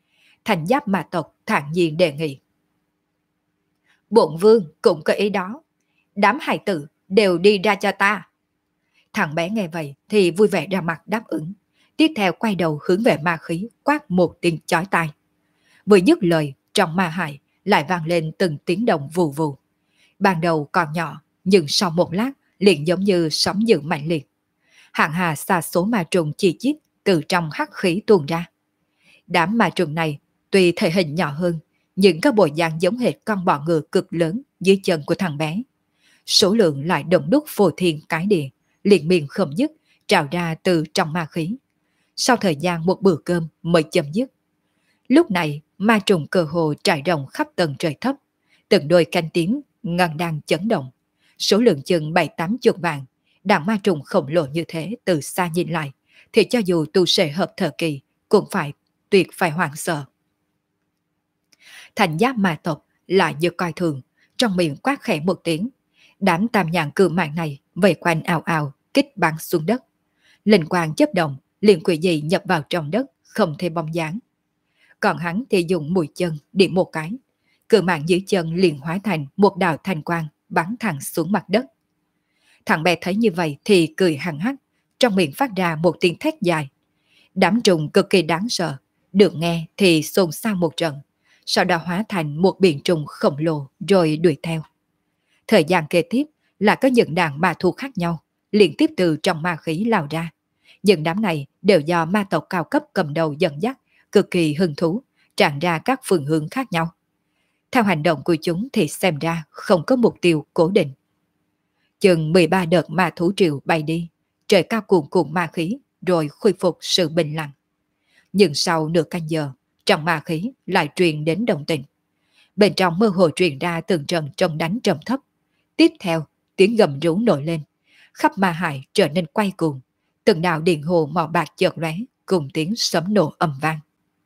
Thành giáp ma tộc thản nhiên đề nghị. Bổn vương cũng có ý đó. Đám hài tử đều đi ra cho ta. Thằng bé nghe vậy thì vui vẻ ra mặt đáp ứng. Tiếp theo quay đầu hướng về ma khí quát một tiếng chói tai. Vừa dứt lời, trong ma hải lại vang lên từng tiếng động vù vù. Ban đầu còn nhỏ, nhưng sau một lát liền giống như sóng dữ mạnh liệt. Hàng hà xa số ma trùng chi chít từ trong hắc khí tuôn ra. Đám ma trùng này tuy thể hình nhỏ hơn, nhưng các bộ dạng giống hệt con bọ ngựa cực lớn dưới chân của thằng bé. Số lượng lại đông đúc phô thiên cái địa, liền miên không dứt, trào ra từ trong ma khí. Sau thời gian một bữa cơm mới chấm dứt. Lúc này, ma trùng cơ hồ trải rộng khắp tầng trời thấp, từng đôi cánh tím ngân đang chấn động. Số lượng chừng 7-80 vạn, đàn ma trùng khổng lồ như thế từ xa nhìn lại, thì cho dù tu sĩ hợp thời kỳ cũng phải hoảng sợ. Thành giáp ma tộc lại như coi thường, trong miệng quát khẽ một tiếng. Đám tam nhãn cự mạng này vây quanh ào ào kích bắn xuống đất. Linh quang chớp động, liền quỷ dị nhập vào trong đất, không thể bóng dáng. Còn hắn thì dùng mũi chân điểm một cái, cự mạng dưới chân liền hóa thành một đạo thanh quang bắn thẳng xuống mặt đất. Thằng bé thấy như vậy thì cười hằng hắc, trong miệng phát ra một tiếng thét dài. Đám trùng cực kỳ đáng sợ, được nghe thì xôn xao một trận, sau đó hóa thành một biển trùng khổng lồ rồi đuổi theo. Thời gian kế tiếp là có những đàn ma thú khác nhau liên tiếp từ trong ma khí lao ra. Những đám này đều do ma tộc cao cấp cầm đầu dẫn dắt, cực kỳ hứng thú, tràn ra các phương hướng khác nhau. Theo hành động của chúng thì xem ra không có mục tiêu cố định. Chừng 13 đợt ma thú triều bay đi, trời cao cuồn cuộn ma khí rồi khôi phục sự bình lặng. Nhưng sau nửa canh giờ, trong ma khí lại truyền đến động tĩnh. Bên trong mơ hồ truyền ra từng trận trống đánh trầm thấp. Tiếp theo, tiếng gầm rú nổi lên, khắp ma hải trở nên quay cuồng, từng đạo điện hồ màu bạc chợt lóe cùng tiếng sấm nổ ầm vang.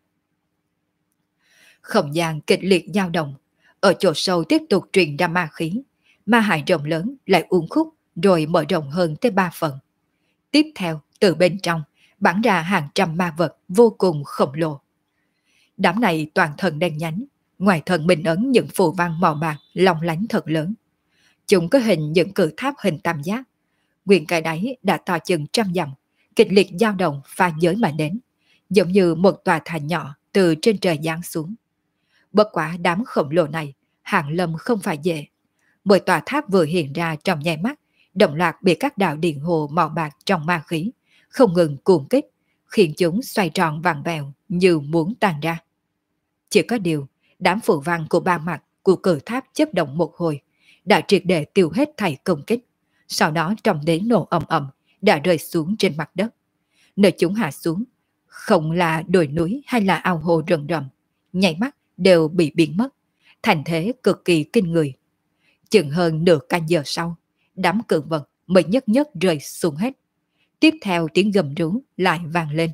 Không gian kịch liệt dao động, ở chỗ sâu tiếp tục truyền ra ma khí, ma hải rộng lớn lại uốn khúc rồi mở rộng hơn tới 3 phần. Tiếp theo, từ bên trong bắn ra hàng trăm ma vật vô cùng khổng lồ. Đám này toàn thân đen nhánh, ngoài thân minh ấn những phù văn màu bạc long lánh thật lớn. Chúng có hình những cự tháp hình tam giác, nguyên cái đáy đã to chừng 100 dặm, kịch liệt dao động pha giới mà đến, giống như một tòa thành nhỏ từ trên trời giáng xuống. Bất quả đám khổng lồ này, Hàn Lâm không phải dễ. Mỗi tòa tháp vừa hiện ra trong nháy mắt, đồng loạt bị các đạo điện hồ màu bạc trong ma khí không ngừng cuồng kích, khiến chúng xoay tròn vặn vẹo như muốn tan ra. Chỉ có điều, đám phù văn của ba mặt của cự tháp chớp động một hồi, đã triệt để tiêu hết thảy công kích. Sau đó trong đến nổ ầm ầm đã rơi xuống trên mặt đất. Nơi chúng hạ xuống, không là đồi núi hay là ao hồ rừng rậm, nhảy mắt đều bị biến mất, thành thế cực kỳ kinh người. Chừng hơn nửa canh giờ sau, đám cự vật mới nhất nhất rơi xuống hết. Tiếp theo tiếng gầm rú lại vang lên.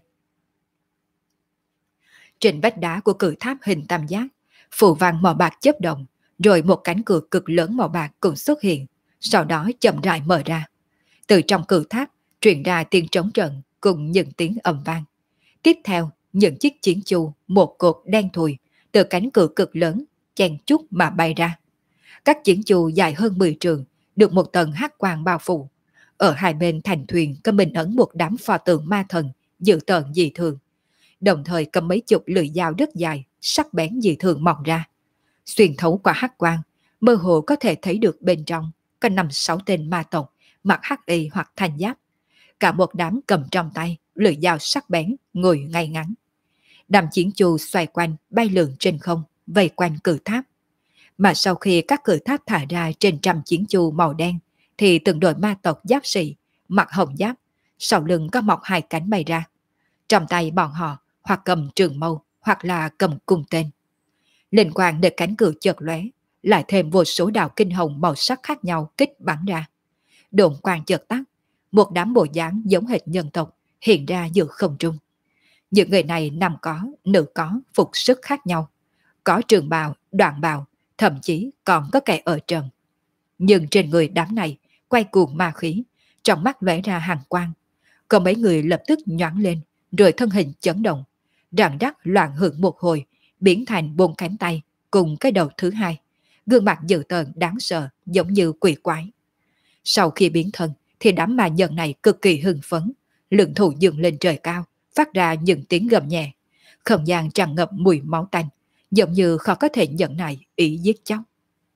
Trên vách đá của cự tháp hình tam giác, phù văn màu bạc chớp động, rồi một cánh cửa cực lớn màu bạc cũng xuất hiện, sau đó chậm rãi mở ra. Từ trong cự tháp truyền ra tiếng trống trận cùng những tiếng ầm vang. Tiếp theo, những chiếc chiến chu một cột đen thùi từ cánh cửa cực lớn chen chúc mà bay ra. Các chiến chu dài hơn 10 trường, được một tầng hắc quang bao phủ. Ở hai bên thành thuyền có minh ấn một đám pho tượng ma thần dự tợn dị thường, đồng thời cầm mấy chục lưỡi dao rất dài, sắc bén dị thường mọc ra. Xuyên thấu qua hắc quang, mơ hồ có thể thấy được bên trong có 5-6 tên ma tộc mặc hắc y hoặc thanh giáp. Cả một đám cầm trong tay lưỡi dao sắc bén ngồi ngay ngắn. Đám chiến chu xoay quanh bay lượn trên không, vây quanh cự tháp. Mà sau khi các cự tháp thả ra trên trăm chiến chu màu đen, thì từng đội ma tộc giáp sĩ mặc hồng giáp, sau lưng có mọc hai cánh bay ra. Trong tay bọn họ hoặc cầm trường mâu hoặc là cầm cung tên. Linh quang để cánh cửa chợt lóe, lại thêm vô số đạo kinh hồng màu sắc khác nhau kích bắn ra. Độn quang chợt tắt, một đám bộ dáng giống hệt nhân tộc hiện ra giữa không trung. Những người này nam có, nữ có, phục sức khác nhau, có trường bào, đoạn bào, thậm chí còn có kẻ ở trần. Nhưng trên người đám này quay cuồng ma khí, trong mắt lóe ra hàn quang. Có mấy người lập tức nhoáng lên, rồi thân hình chấn động, rạng rắc loạn hưởng một hồi, biến thành 4 cánh tay cùng cái đầu thứ hai, gương mặt dữ tợn đáng sợ giống như quỷ quái. Sau khi biến thân thì đám ma nhân này cực kỳ hưng phấn, lượng thủ dựng lên trời cao, phát ra những tiếng gầm nhẹ. Không gian tràn ngập mùi máu tanh, giống như khó có thể nhận nại ý giết chóc.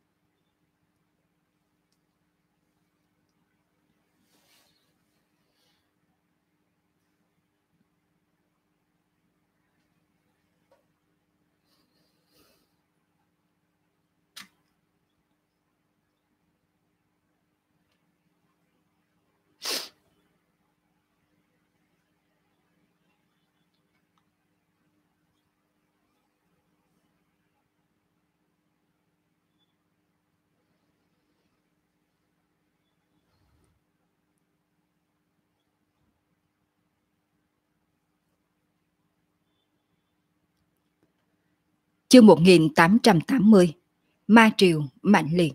Chương 1880. Ma triều mạnh liệt.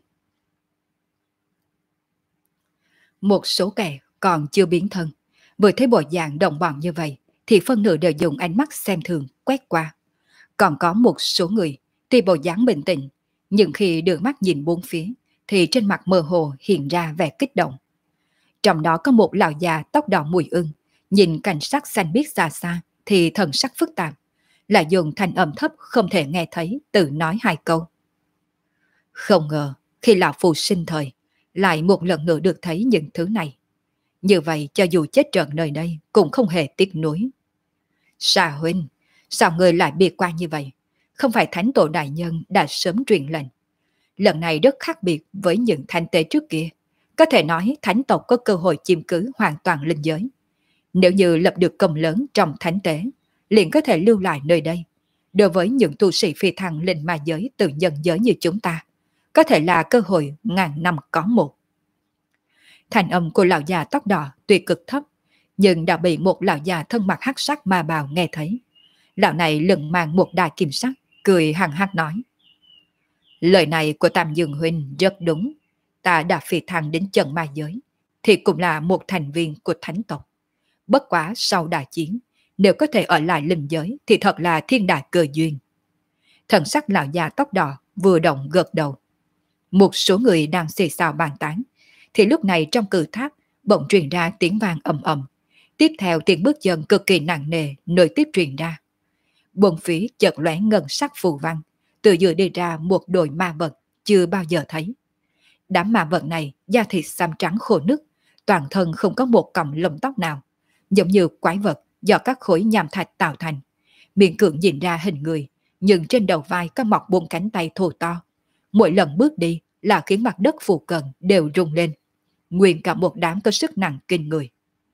Một số kẻ còn chưa biến thân, vừa thấy bộ dạng đồng bọn như vậy thì phân nửa đều dùng ánh mắt xem thường quét qua. Còn có một số người thì bộ dáng bình tĩnh, nhưng khi đưa mắt nhìn bốn phía thì trên mặt mơ hồ hiện ra vẻ kích động. Trong đó có một lão già tóc đỏ mùi ưng, nhìn cảnh sắc xanh biếc xa xa thì thần sắc phức tạp, lại dùng thanh âm thấp không thể nghe thấy tự nói hai câu. Không ngờ khi lão phù sinh thời lại một lần nữa được thấy những thứ này. Như vậy cho dù chết trận nơi đây cũng không hề tiếc nuối. Sa huynh, sao người lại biệt quan như vậy? Không phải thánh tổ đại nhân đã sớm truyền lệnh. Lần này rất khác biệt với những thánh tế trước kia. Có thể nói thánh tộc có cơ hội chiếm cứ hoàn toàn linh giới. Nếu như lập được công lớn trong thánh tế, liền có thể lưu lại nơi đây. Đối với những tu sĩ phi thăng lên ma giới từ nhân giới như chúng ta, có thể là cơ hội ngàn năm có một. Thành âm của lão già tóc đỏ tuy cực thấp, nhưng đã bị một lão già thân mặc hắc sắc ma bào nghe thấy. Lão này lưng mang một đài kim sắc, cười hằng hắc nói: lời này của Tam Dương huynh rất đúng. Ta đã phi thăng đến trận ma giới, thì cũng là một thành viên của thánh tộc. Bất quá sau đại chiến, nếu có thể ở lại linh giới thì thật là thiên đại cơ duyên. Thần sắc lão già tóc đỏ vừa động gật đầu. Một số người đang xì xào bàn tán, thì lúc này trong cử tháp bỗng truyền ra tiếng vang ầm ầm. Tiếp theo tiếng bước chân cực kỳ nặng nề nối tiếp truyền ra. Bốn phía chợt lóe ngân sắc phù văn, từ giữa đi ra một đội ma vật chưa bao giờ thấy. Đám ma vật này da thịt xám trắng khô nứt, toàn thân không có một cọng lông tóc nào, giống như quái vật do các khối nham thạch tạo thành. Miệng cưỡng nhìn ra hình người, nhưng trên đầu vai có mọc 4 cánh tay thô to. Mỗi lần bước đi là khiến mặt đất phụ cận đều rung lên. Nguyên cả một đám có sức nặng kinh người.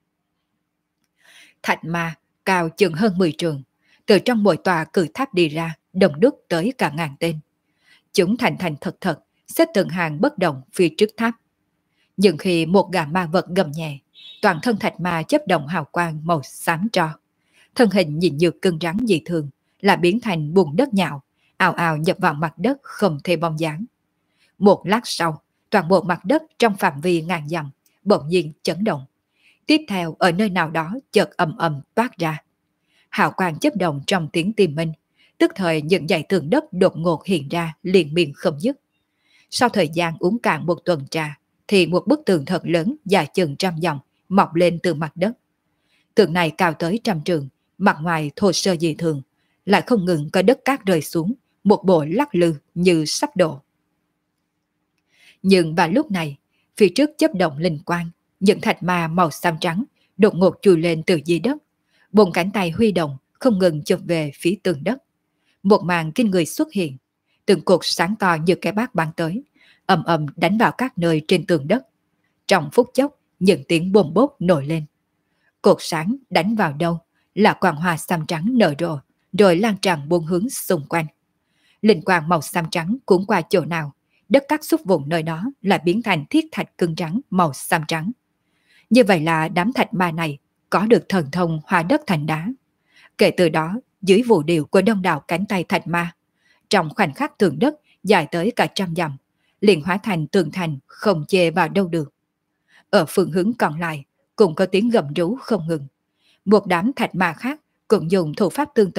Thạch ma cao chừng hơn 10 trường, từ trong mỗi tòa cử tháp đi ra, đông đúc tới cả ngàn tên. Chúng thành thành thật thật, xếp từng hàng bất động phía trước tháp. Nhưng khi một gã ma vật gầm nhẹ, toàn thân thạch ma chớp động hào quang màu xám tro. Thân hình nhìn như cứng rắn dị thường, là biến thành bùn đất nhạo, ào ào nhập vào mặt đất không thể bóng dáng. Một lát sau, toàn bộ mặt đất trong phạm vi ngàn dặm bỗng nhiên chấn động. Tiếp theo ở nơi nào đó chợt ầm ầm toát ra. Hào quang chớp động trong tiếng tim minh, tức thời những dãy tường đất đột ngột hiện ra liền miên không dứt. Sau thời gian uống cạn một tuần trà, thì một bức tường thật lớn dài chừng 100 dặm mọc lên từ mặt đất. Tường này cao tới 100 trường, mặt ngoài thô sơ dị thường, lại không ngừng có đất cát rơi xuống, một bộ lắc lư như sắp đổ. Nhưng vào lúc này, phía trước chớp động linh quang, những thạch ma màu xám trắng đột ngột chui lên từ dưới đất. 4 cánh tay huy động, không ngừng chụp về phía tường đất. Một màn kinh người xuất hiện, từng cột sáng to như cái bát bắn tới, ầm ầm đánh vào các nơi trên tường đất. Trong phút chốc, những tiếng bồm bốp nổi lên. Cột sáng đánh vào đâu là quang hoa xám trắng nở rộ, rồi lan tràn 4 hướng xung quanh. Linh quang màu xám trắng cuốn qua chỗ nào, đất cát xúc vùng nơi đó lại biến thành thiết thạch cứng trắng màu xám trắng. Như vậy là đám thạch ma này có được thần thông hóa đất thành đá. Kể từ đó, dưới vụ điều của đông đảo cánh tay thạch ma, trong khoảnh khắc tường đất dài tới cả 100 dặm, liền hóa thành tường thành không chê vào đâu được. Ở phương hướng còn lại cũng có tiếng gầm rú không ngừng. Một đám thạch ma khác cũng dùng thủ pháp tương tự,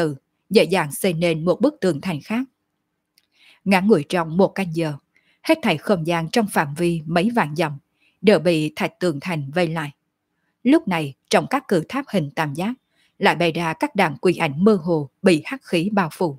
dễ dàng xây nên một bức tường thành khác. Ngắn ngủi trong một canh giờ, hết thảy không gian trong phạm vi mấy vạn dặm đều bị thạch tường thành vây lại. Lúc này, trong các cự tháp hình tam giác, lại bày ra các đàn quỷ ảnh mơ hồ bị hắc khí bao phủ.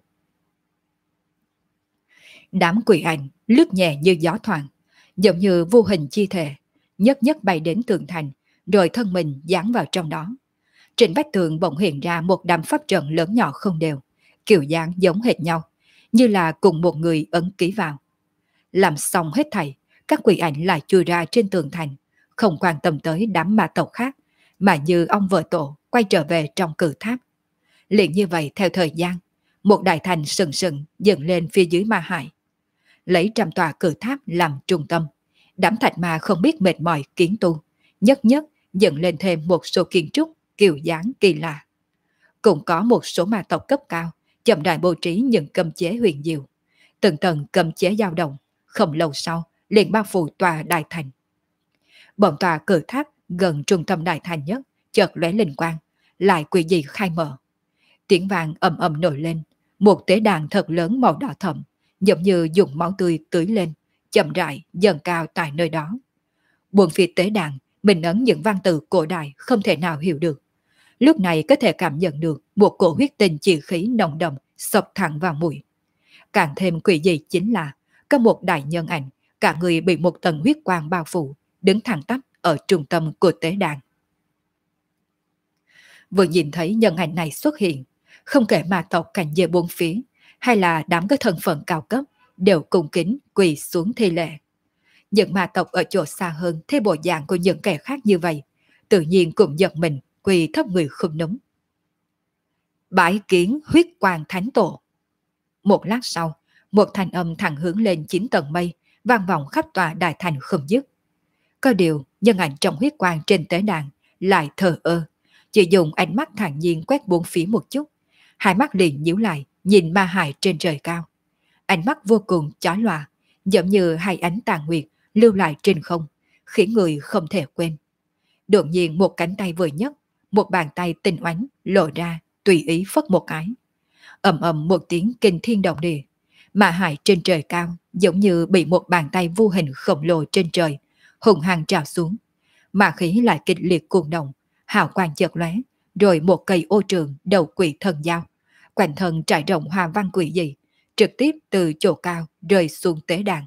Đám quỷ ảnh lướt nhẹ như gió thoảng, giống như vô hình chi thể, nhất nhất bay đến tường thành, rồi thân mình dán vào trong đó. Trên vách tường bỗng hiện ra một đám pháp trận lớn nhỏ không đều, kiểu dáng giống hệt nhau, như là cùng một người ấn ký vào. Làm xong hết thảy, các quỷ ảnh lại chui ra trên tường thành, không quan tâm tới đám ma tộc khác, mà như ông vợ tổ quay trở về trong cự tháp. Liền như vậy theo thời gian, một đại thành sừng sừng dựng lên phía dưới ma hải. Lấy trăm tòa cự tháp làm trung tâm, đám thạch ma không biết mệt mỏi kiến tu, nhất nhất dựng lên thêm một số kiến trúc kiểu dáng kỳ lạ. Cũng có một số ma tộc cấp cao chậm rãi bố trí những cấm chế huyền diệu, từng tầng cấm chế dao động, không lâu sau liền bao phủ tòa đại thành. Bọn tòa cự tháp gần trung tâm đại thành nhất chợt lóe linh quang, lại quỷ dị khai mở. Tiếng vàng ầm ầm nổi lên, một tế đàn thật lớn màu đỏ thẫm, giống như dùng máu tươi tưới lên, chậm rãi dần cao tại nơi đó. Buồn phía tế đàn, mình ấn những văn từ cổ đại không thể nào hiểu được. Lúc này có thể cảm nhận được một cổ huyết tinh chi khí nồng đậm sộc thẳng vào mũi. Càng thêm quỷ dị chính là có một đại nhân ảnh, cả người bị một tầng huyết quang bao phủ, đứng thẳng tắp ở trung tâm của tế đàn. Vừa nhìn thấy nhân ảnh này xuất hiện, không kể ma tộc cảnh giới bốn phía, hay là đám có thân phận cao cấp, đều cung kính quỳ xuống thi lễ. Những ma tộc ở chỗ xa hơn thấy bộ dạng của những kẻ khác như vậy, tự nhiên cũng giật mình quỳ thấp người không núng. Bái kiến huyết quang thánh tổ. Một lát sau, một thanh âm thẳng hướng lên 9 tầng mây, vang vọng khắp tòa đại thành không dứt. Có điều, nhân ảnh trong huyết quang trên tế đàn lại thờ ơ, chỉ dùng ánh mắt thản nhiên quét bốn phía một chút, hai mắt liền nhíu lại, nhìn ma hải trên trời cao. Ánh mắt vô cùng chói lòa, giống như hai ánh tàn nguyệt lưu lại trên không, khiến người không thể quên. Đột nhiên một cánh tay vừa nhấc, một bàn tay tinh oánh lộ ra, tùy ý phất một cái. Ầm ầm một tiếng kinh thiên động địa, ma hải trên trời cao giống như bị một bàn tay vô hình khổng lồ trên trời hùng hăng trào xuống. Ma khí lại kịch liệt cuồng động, hào quang chợt lóe, rồi một cây ô trường đầu quỷ thần dao, quanh thân trải rộng hoa văn quỷ dị, trực tiếp từ chỗ cao rơi xuống tế đàn.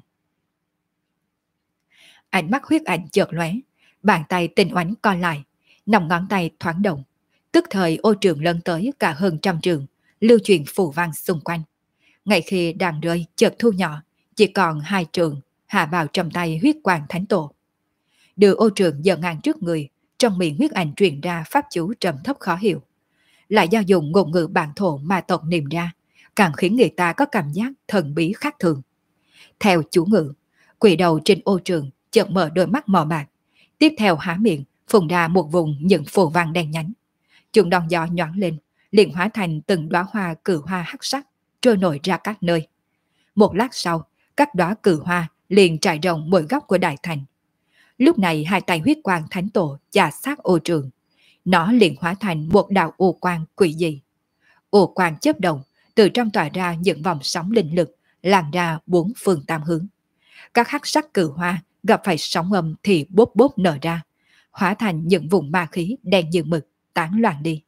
Ánh mắt huyết ảnh chợt lóe, bàn tay tinh oánh co lại, nòng ngón tay thoáng động, tức thời ô trường lớn tới cả hơn trăm trường, lưu truyền phù văn xung quanh. Ngay khi đang rơi chợt thu nhỏ, chỉ còn 2 trường hạ vào trong tay huyết quang thánh tổ. Đưa ô trường giờ ngang trước người, trong miệng huyết ảnh truyền ra pháp chú trầm thấp khó hiểu, lại do dùng ngôn ngữ bản thổ mà tộc niệm ra, càng khiến người ta có cảm giác thần bí khác thường. Theo chú ngữ, quỷ đầu trên ô trường chợt mở đôi mắt mờ mạt, tiếp theo há miệng phun ra một vùng những phù văn đen nhánh. Chúng đòn gió nhoáng lên, liền hóa thành từng đóa hoa cử hoa hắc sắc trôi nổi ra các nơi. Một lát sau, các đóa cử hoa liền trải rộng mỗi góc của đại thành. Lúc này hai tay huyết quang thánh tổ chà sát ô trường, nó liền hóa thành một đạo ô quang quỷ dị. Ô quang chớp động, từ trong tỏa ra những vòng sóng linh lực lan ra 4 phương tám hướng. Các hắc sắc cử hoa gặp phải sóng âm thì bốp bốp nở ra, hóa thành những vùng ma khí đen như mực tán loạn đi.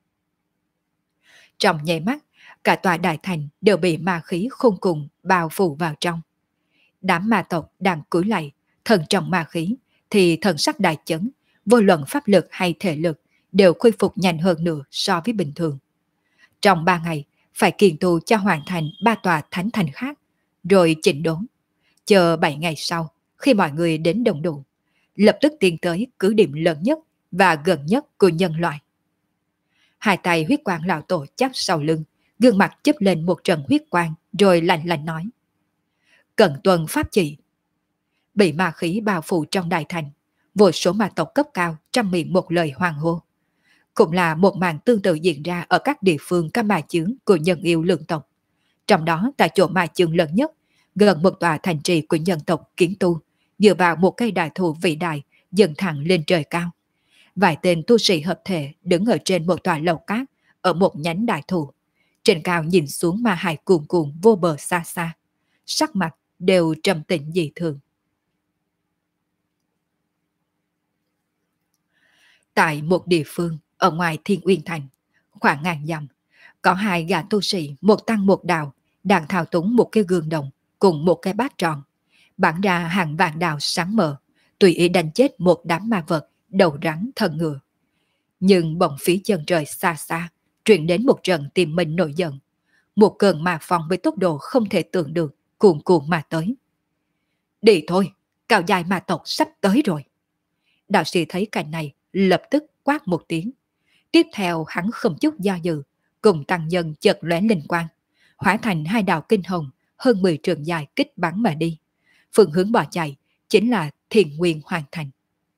Trong nháy mắt, cả tòa đại thành đều bị ma khí khôn cùng bao phủ vào trong. Đám ma tộc đang cúi lạy, thần trọng ma khí, thì thần sắc đại chấn, vô luận pháp lực hay thể lực đều khôi phục nhanh hơn nữa so với bình thường. Trong 3 ngày, phải kiền tu cho hoàn thành 3 tòa thánh thành khác, rồi chỉnh đốn. Chờ 7 ngày sau, khi mọi người đến đông đủ, lập tức tiến tới cứ điểm lớn nhất và gần nhất của nhân loại. Hai tay huyết quang lão tổ chắp sau lưng, gương mặt chớp lên một trận huyết quang, rồi lạnh lạnh nói: Cần tuân pháp chỉ. Bị ma khí bao phủ trong đại thành, vô số ma tộc cấp cao trăm miệng một lời hoan hô. Cũng là một màn tương tự diễn ra ở các địa phương có ma chướng của nhân yêu lượng tộc. Trong đó tại chỗ ma chướng lớn nhất, gần một tòa thành trì của nhân tộc Kiến Tu, dựa vào một cây đại thụ vĩ đại dần thẳng lên trời cao. Vài tên tu sĩ hợp thể đứng ở trên một tòa lầu cát ở một nhánh đại thụ, Trên cao nhìn xuống ma hải cuồn cuộn vô bờ xa xa, sắc mặt đều trầm tĩnh dị thường. Tại một địa phương ở ngoài Thiên Uyên Thành, khoảng ngàn dặm, có hai gã tu sĩ một tăng một đạo đang thao túng một cái gương đồng cùng một cái bát tròn, bắn ra hàng vạn đạo sáng mờ, tùy ý đánh chết một đám ma vật đầu rắn thân ngựa. Nhưng bỗng phía chân trời xa xa truyền đến một trận tìm mình nổi giận, một cơn ma phong với tốc độ không thể tưởng được cuồn cuộn mà tới. Đi thôi, cao dài ma tộc sắp tới rồi. Đạo sĩ thấy cảnh này lập tức quát một tiếng. Tiếp theo hắn không chút do dự, cùng tăng nhân chợt lóe linh quang, hóa thành hai đạo kinh hồng hơn 10 trường dài kích bắn mà đi. Phương hướng bỏ chạy chính là Thiền Nguyên Hoàng Thành.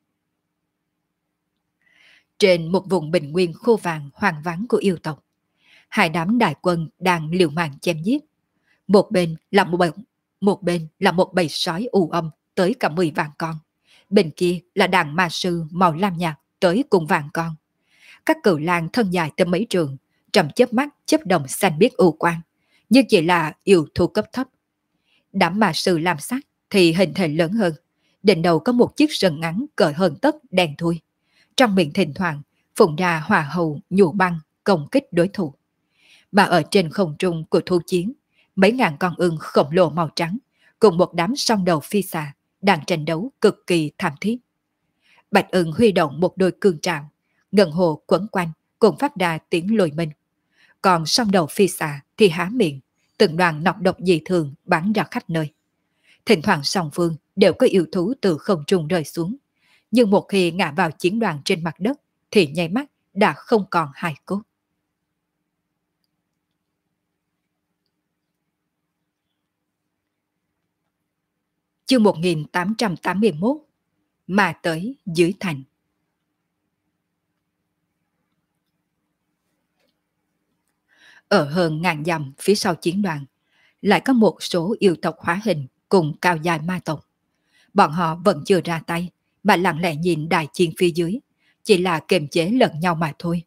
Trên một vùng bình nguyên khô vàng hoang vắng của yêu tộc, hai đám đại quân đang liều mạng chém giết. Một bên là một bầy sói u âm tới cả 10 vạn con. Bên kia là đàn ma sư màu lam nhạt tới cùng vạn con. Các cự lang thân dài tới mấy trường, trầm chớp mắt chớp đồng xanh biếc u quang, nhưng chỉ là yêu thú cấp thấp. Đám ma sư lam sắc thì hình thể lớn hơn, đỉnh đầu có một chiếc sừng ngắn cỡ hơn tấc đen thui. Trong miệng thỉnh thoảng phun ra hỏa hầu nhũ băng công kích đối thủ. Mà ở trên không trung của thu chiến, mấy ngàn con ưng khổng lồ màu trắng cùng một đám song đầu phi xà đang tranh đấu cực kỳ thảm thiết. Bạch ưng huy động một đôi cương trảo, ngân hồ quấn quanh cùng phát ra tiếng lôi minh. Còn song đầu phi xà thì há miệng, từng đoàn nọc độc dị thường bắn ra khắp nơi. Thỉnh thoảng song phương đều có yêu thú từ không trung rơi xuống, nhưng một khi ngã vào chiến đoàn trên mặt đất thì nháy mắt đã không còn hài cốt. Chương 1881, mà tới dưới thành. Ở hơn ngàn dặm phía sau chiến đoàn, lại có một số yêu tộc hóa hình cùng cao dài ma tộc. Bọn họ vẫn chưa ra tay, mà lặng lẽ nhìn đại chiến phía dưới, chỉ là kiềm chế lẫn nhau mà thôi.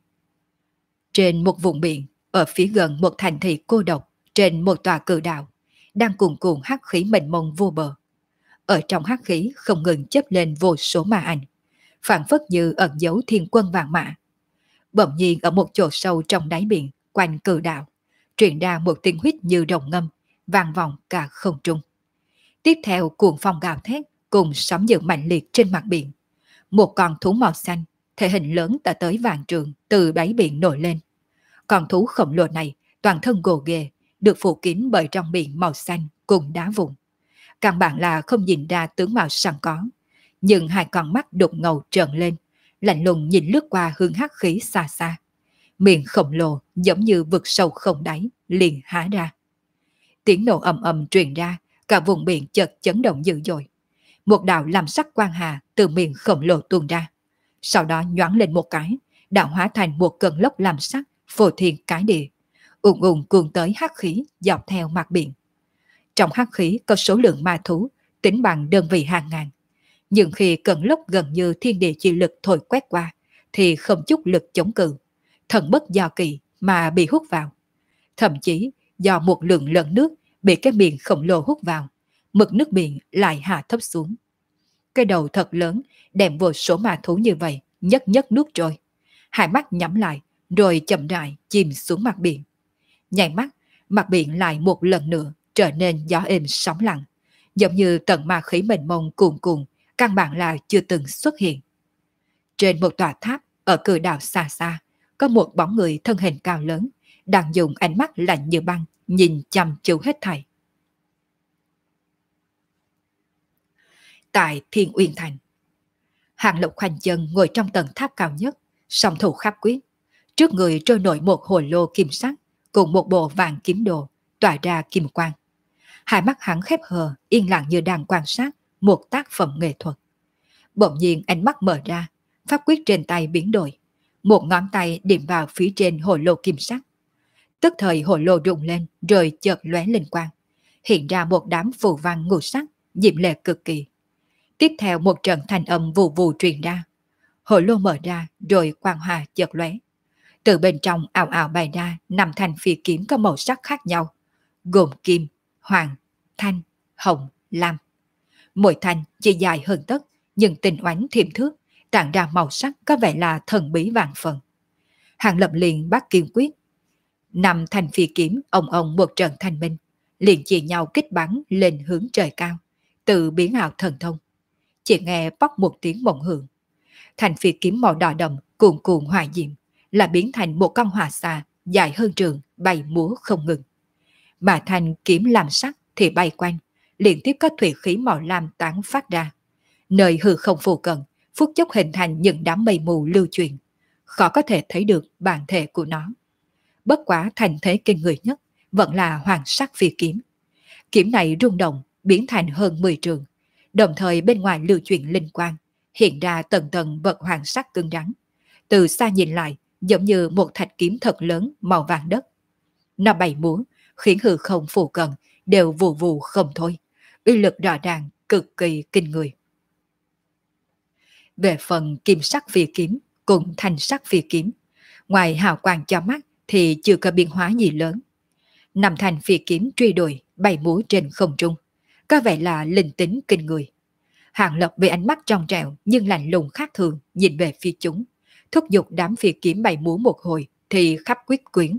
Trên một vùng biển, ở phía gần một thành thị cô độc, trên một tòa cự đạo, đang cuồn cuộn hắc khí mênh mông vô bờ. Ở trong hắc khí không ngừng chớp lên vô số ma ảnh, phảng phất như ẩn giấu thiên quân vạn mã. Bỗng nhiên ở một chỗ sâu trong đáy biển, quanh cự đạo, truyền ra một tiếng huýt như đồng ngâm, vang vọng cả không trung. Tiếp theo cuồng phong gào thét cùng sóng dữ mạnh liệt trên mặt biển. Một con thú màu xanh, thể hình lớn đã tới vạn trường từ đáy biển nổi lên. Con thú khổng lồ này toàn thân gồ ghề, được phủ kín bởi trong biển màu xanh cùng đá vụn. Căn bản là không nhìn ra tướng mạo sẵn có, nhưng hai con mắt đục ngầu trợn lên, lạnh lùng nhìn lướt qua hướng hắc khí xa xa. Miệng khổng lồ giống như vực sâu không đáy, liền há ra. Tiếng nổ ầm ầm truyền ra, cả vùng biển chợt chấn động dữ dội. Một đạo làm sắc quang hà từ miệng khổng lồ tuôn ra. Sau đó nhoáng lên một cái, đạo hóa thành một cơn lốc làm sắc, phô thiên cái địa, ùn ùn cuồng tới hắc khí dọc theo mặt biển. Trong hắc khí có số lượng ma thú tính bằng đơn vị hàng ngàn, nhưng khi cơn lốc gần như thiên địa chi lực thổi quét qua thì không chút lực chống cự, thần bất do kỳ mà bị hút vào. Thậm chí do một lượng lớn nước bị cái miệng khổng lồ hút vào, mực nước biển lại hạ thấp xuống. Cái đầu thật lớn đem vô số ma thú như vậy nhất nhất nuốt trôi, hai mắt nhắm lại rồi chậm rãi chìm xuống mặt biển. Nhảy mắt, mặt biển lại một lần nữa trở nên gió êm sóng lặng, giống như tận ma khí mênh mông cuồn cuộn, căn bản là chưa từng xuất hiện. Trên một tòa tháp ở cự đảo xa xa, có một bóng người thân hình cao lớn, đang dùng ánh mắt lạnh như băng nhìn chăm chú hết thảy. Tại Thiên Uyên Thành, Hàng Lộc khoanh chân ngồi trong tầng tháp cao nhất, song thủ khắp quyết. Trước người trôi nổi một hồ lô kim sắc cùng một bộ vàng kiếm đồ tỏa ra kim quang. Hai mắt hắn khép hờ, yên lặng như đang quan sát một tác phẩm nghệ thuật. Bỗng nhiên ánh mắt mở ra, pháp quyết trên tay biến đổi. Một ngón tay điểm vào phía trên hồ lô kim sắc. Tức thời hồ lô rung lên rồi chợt lóe lên quang, hiện ra một đám phù văn ngũ sắc, diễm lệ cực kỳ. Tiếp theo một trận thanh âm vù vù truyền ra. Hồ lô mở ra rồi quang hòa chợt lóe. Từ bên trong ào ào bày ra 5 thanh phi kiếm có màu sắc khác nhau, gồm kim, hoàng, thanh, hồng, lam. Mỗi thanh chỉ dài hơn tấc, nhưng tinh oánh thiểm thước, tản ra màu sắc có vẻ là thần bí vạn phần. Hàng Lập liền bắt kiên quyết. 5 thanh phi kiếm ông một trận thanh minh, liền chia nhau kích bắn lên hướng trời cao, tự biến ảo thần thông. Chỉ nghe bóc một tiếng mộng hưởng. Thanh phi kiếm màu đỏ đậm cuồn cuộn hỏa diệm, là biến thành một con hỏa xà dài hơn trường, bay múa không ngừng. Mà thanh kiếm lam sắc thì bay quanh, liên tiếp có thủy khí màu lam tán phát ra. Nơi hư không phù cận, phút chốc hình thành những đám mây mù lưu truyền, khó có thể thấy được bản thể của nó. Bất quá thành thế kinh người nhất vẫn là hoàng sắc phi kiếm. Kiếm này rung động, biến thành hơn 10 trường, đồng thời bên ngoài lưu truyền linh quang, hiện ra tầng tầng vật hoàng sắc cứng rắn. Từ xa nhìn lại, giống như một thạch kiếm thật lớn màu vàng đất. Nó bay múa, khiến hư không phù cận đều vù vù không thôi, uy lực rõ ràng, cực kỳ kinh người. Về phần kim sắc phi kiếm cùng thanh sắc phi kiếm, ngoài hào quang cho mắt thì chưa có biến hóa gì lớn. 5 thanh phi kiếm truy đuổi bay múa trên không trung, có vẻ là linh tính kinh người. Hàng Lập với ánh mắt trong trẻo nhưng lạnh lùng khác thường nhìn về phía chúng, thúc giục đám phi kiếm bay múa một hồi thì khắp quyết quyến.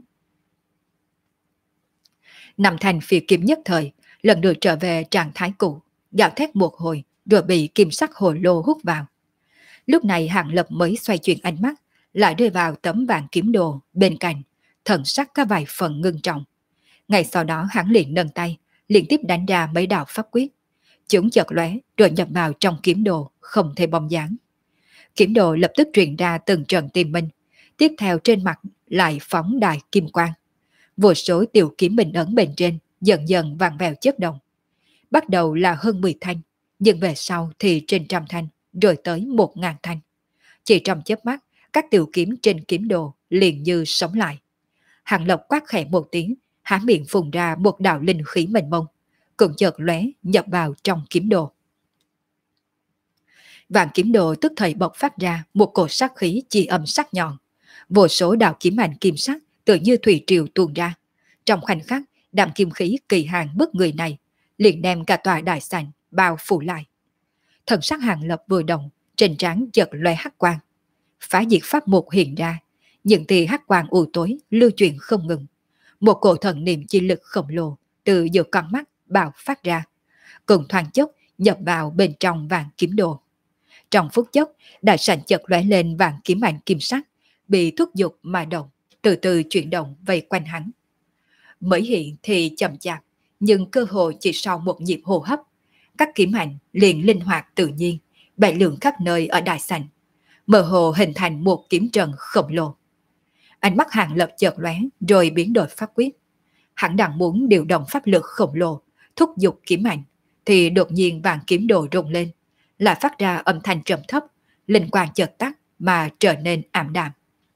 5 thanh phi kiếm nhất thời lần lượt trở về trạng thái cũ, gào thét một hồi rồi bị kim sắc hồ lô hút vào. Lúc này Hàng Lập mới xoay chuyển ánh mắt, lại rơi vào tấm vàng kiếm đồ bên cạnh, thần sắc có vài phần ngưng trọng. Ngay sau đó hắn liền nâng tay, liên tiếp đánh ra mấy đạo pháp quyết. Chúng chợt lóe rồi nhập vào trong kiếm đồ, không thể bóng dáng. Kiếm đồ lập tức truyền ra từng trận tim minh, tiếp theo trên mặt lại phóng đại kim quang. Vô số tiểu kiếm minh ấn bên trên dần dần vàng vèo chớp động. Bắt đầu là hơn 10 thanh, nhưng về sau thì trên trăm thanh, rồi tới 1000 thanh. Chỉ trong chớp mắt, các tiểu kiếm trên kiếm đồ liền như sống lại. Hàng Lập quát khẽ một tiếng, há miệng phun ra một đạo linh khí mênh mông, cũng chợt lóe nhập vào trong kiếm đồ. Vạn kiếm đồ tức thời bộc phát ra một cột sát khí chi âm sắc nhọn. Vô số đạo kiếm ảnh kim sắc tự như thủy triều tuôn ra. Trong khoảnh khắc, đạm kim khí kỳ hàng bức người này liền đem cả tòa đại sảnh bao phủ lại. Thần sắc Hàng Lập vừa động, trên trán chợt lóe hắc quang. Phá diệt pháp mục hiện ra, những tia hắc quang u tối lưu chuyển không ngừng. Một cổ thần niệm chi lực khổng lồ từ giữa con mắt bạo phát ra, cùng thoáng chốc nhập vào bên trong vàng kiếm đồ. Trong phút chốc, đại sảnh chợt lóe lên vàng kiếm ảnh kim sắc, bị thúc giục mà động, từ từ chuyển động vây quanh hắn. Mới hiện thì chậm chạp, nhưng cơ hội chỉ sau một nhịp hô hấp, các kiếm ảnh liền linh hoạt tự nhiên, bay lượn khắp nơi ở đại sảnh, mơ hồ hình thành một kiếm trận khổng lồ. Ánh mắt Hàng Lập chợt lóe rồi biến đổi pháp quyết. Hắn đang muốn điều động pháp lực khổng lồ, thúc giục kiếm ảnh, thì đột nhiên vàng kiếm đồ rung lên, lại phát ra âm thanh trầm thấp, linh quang chợt tắt mà trở nên ảm đạm.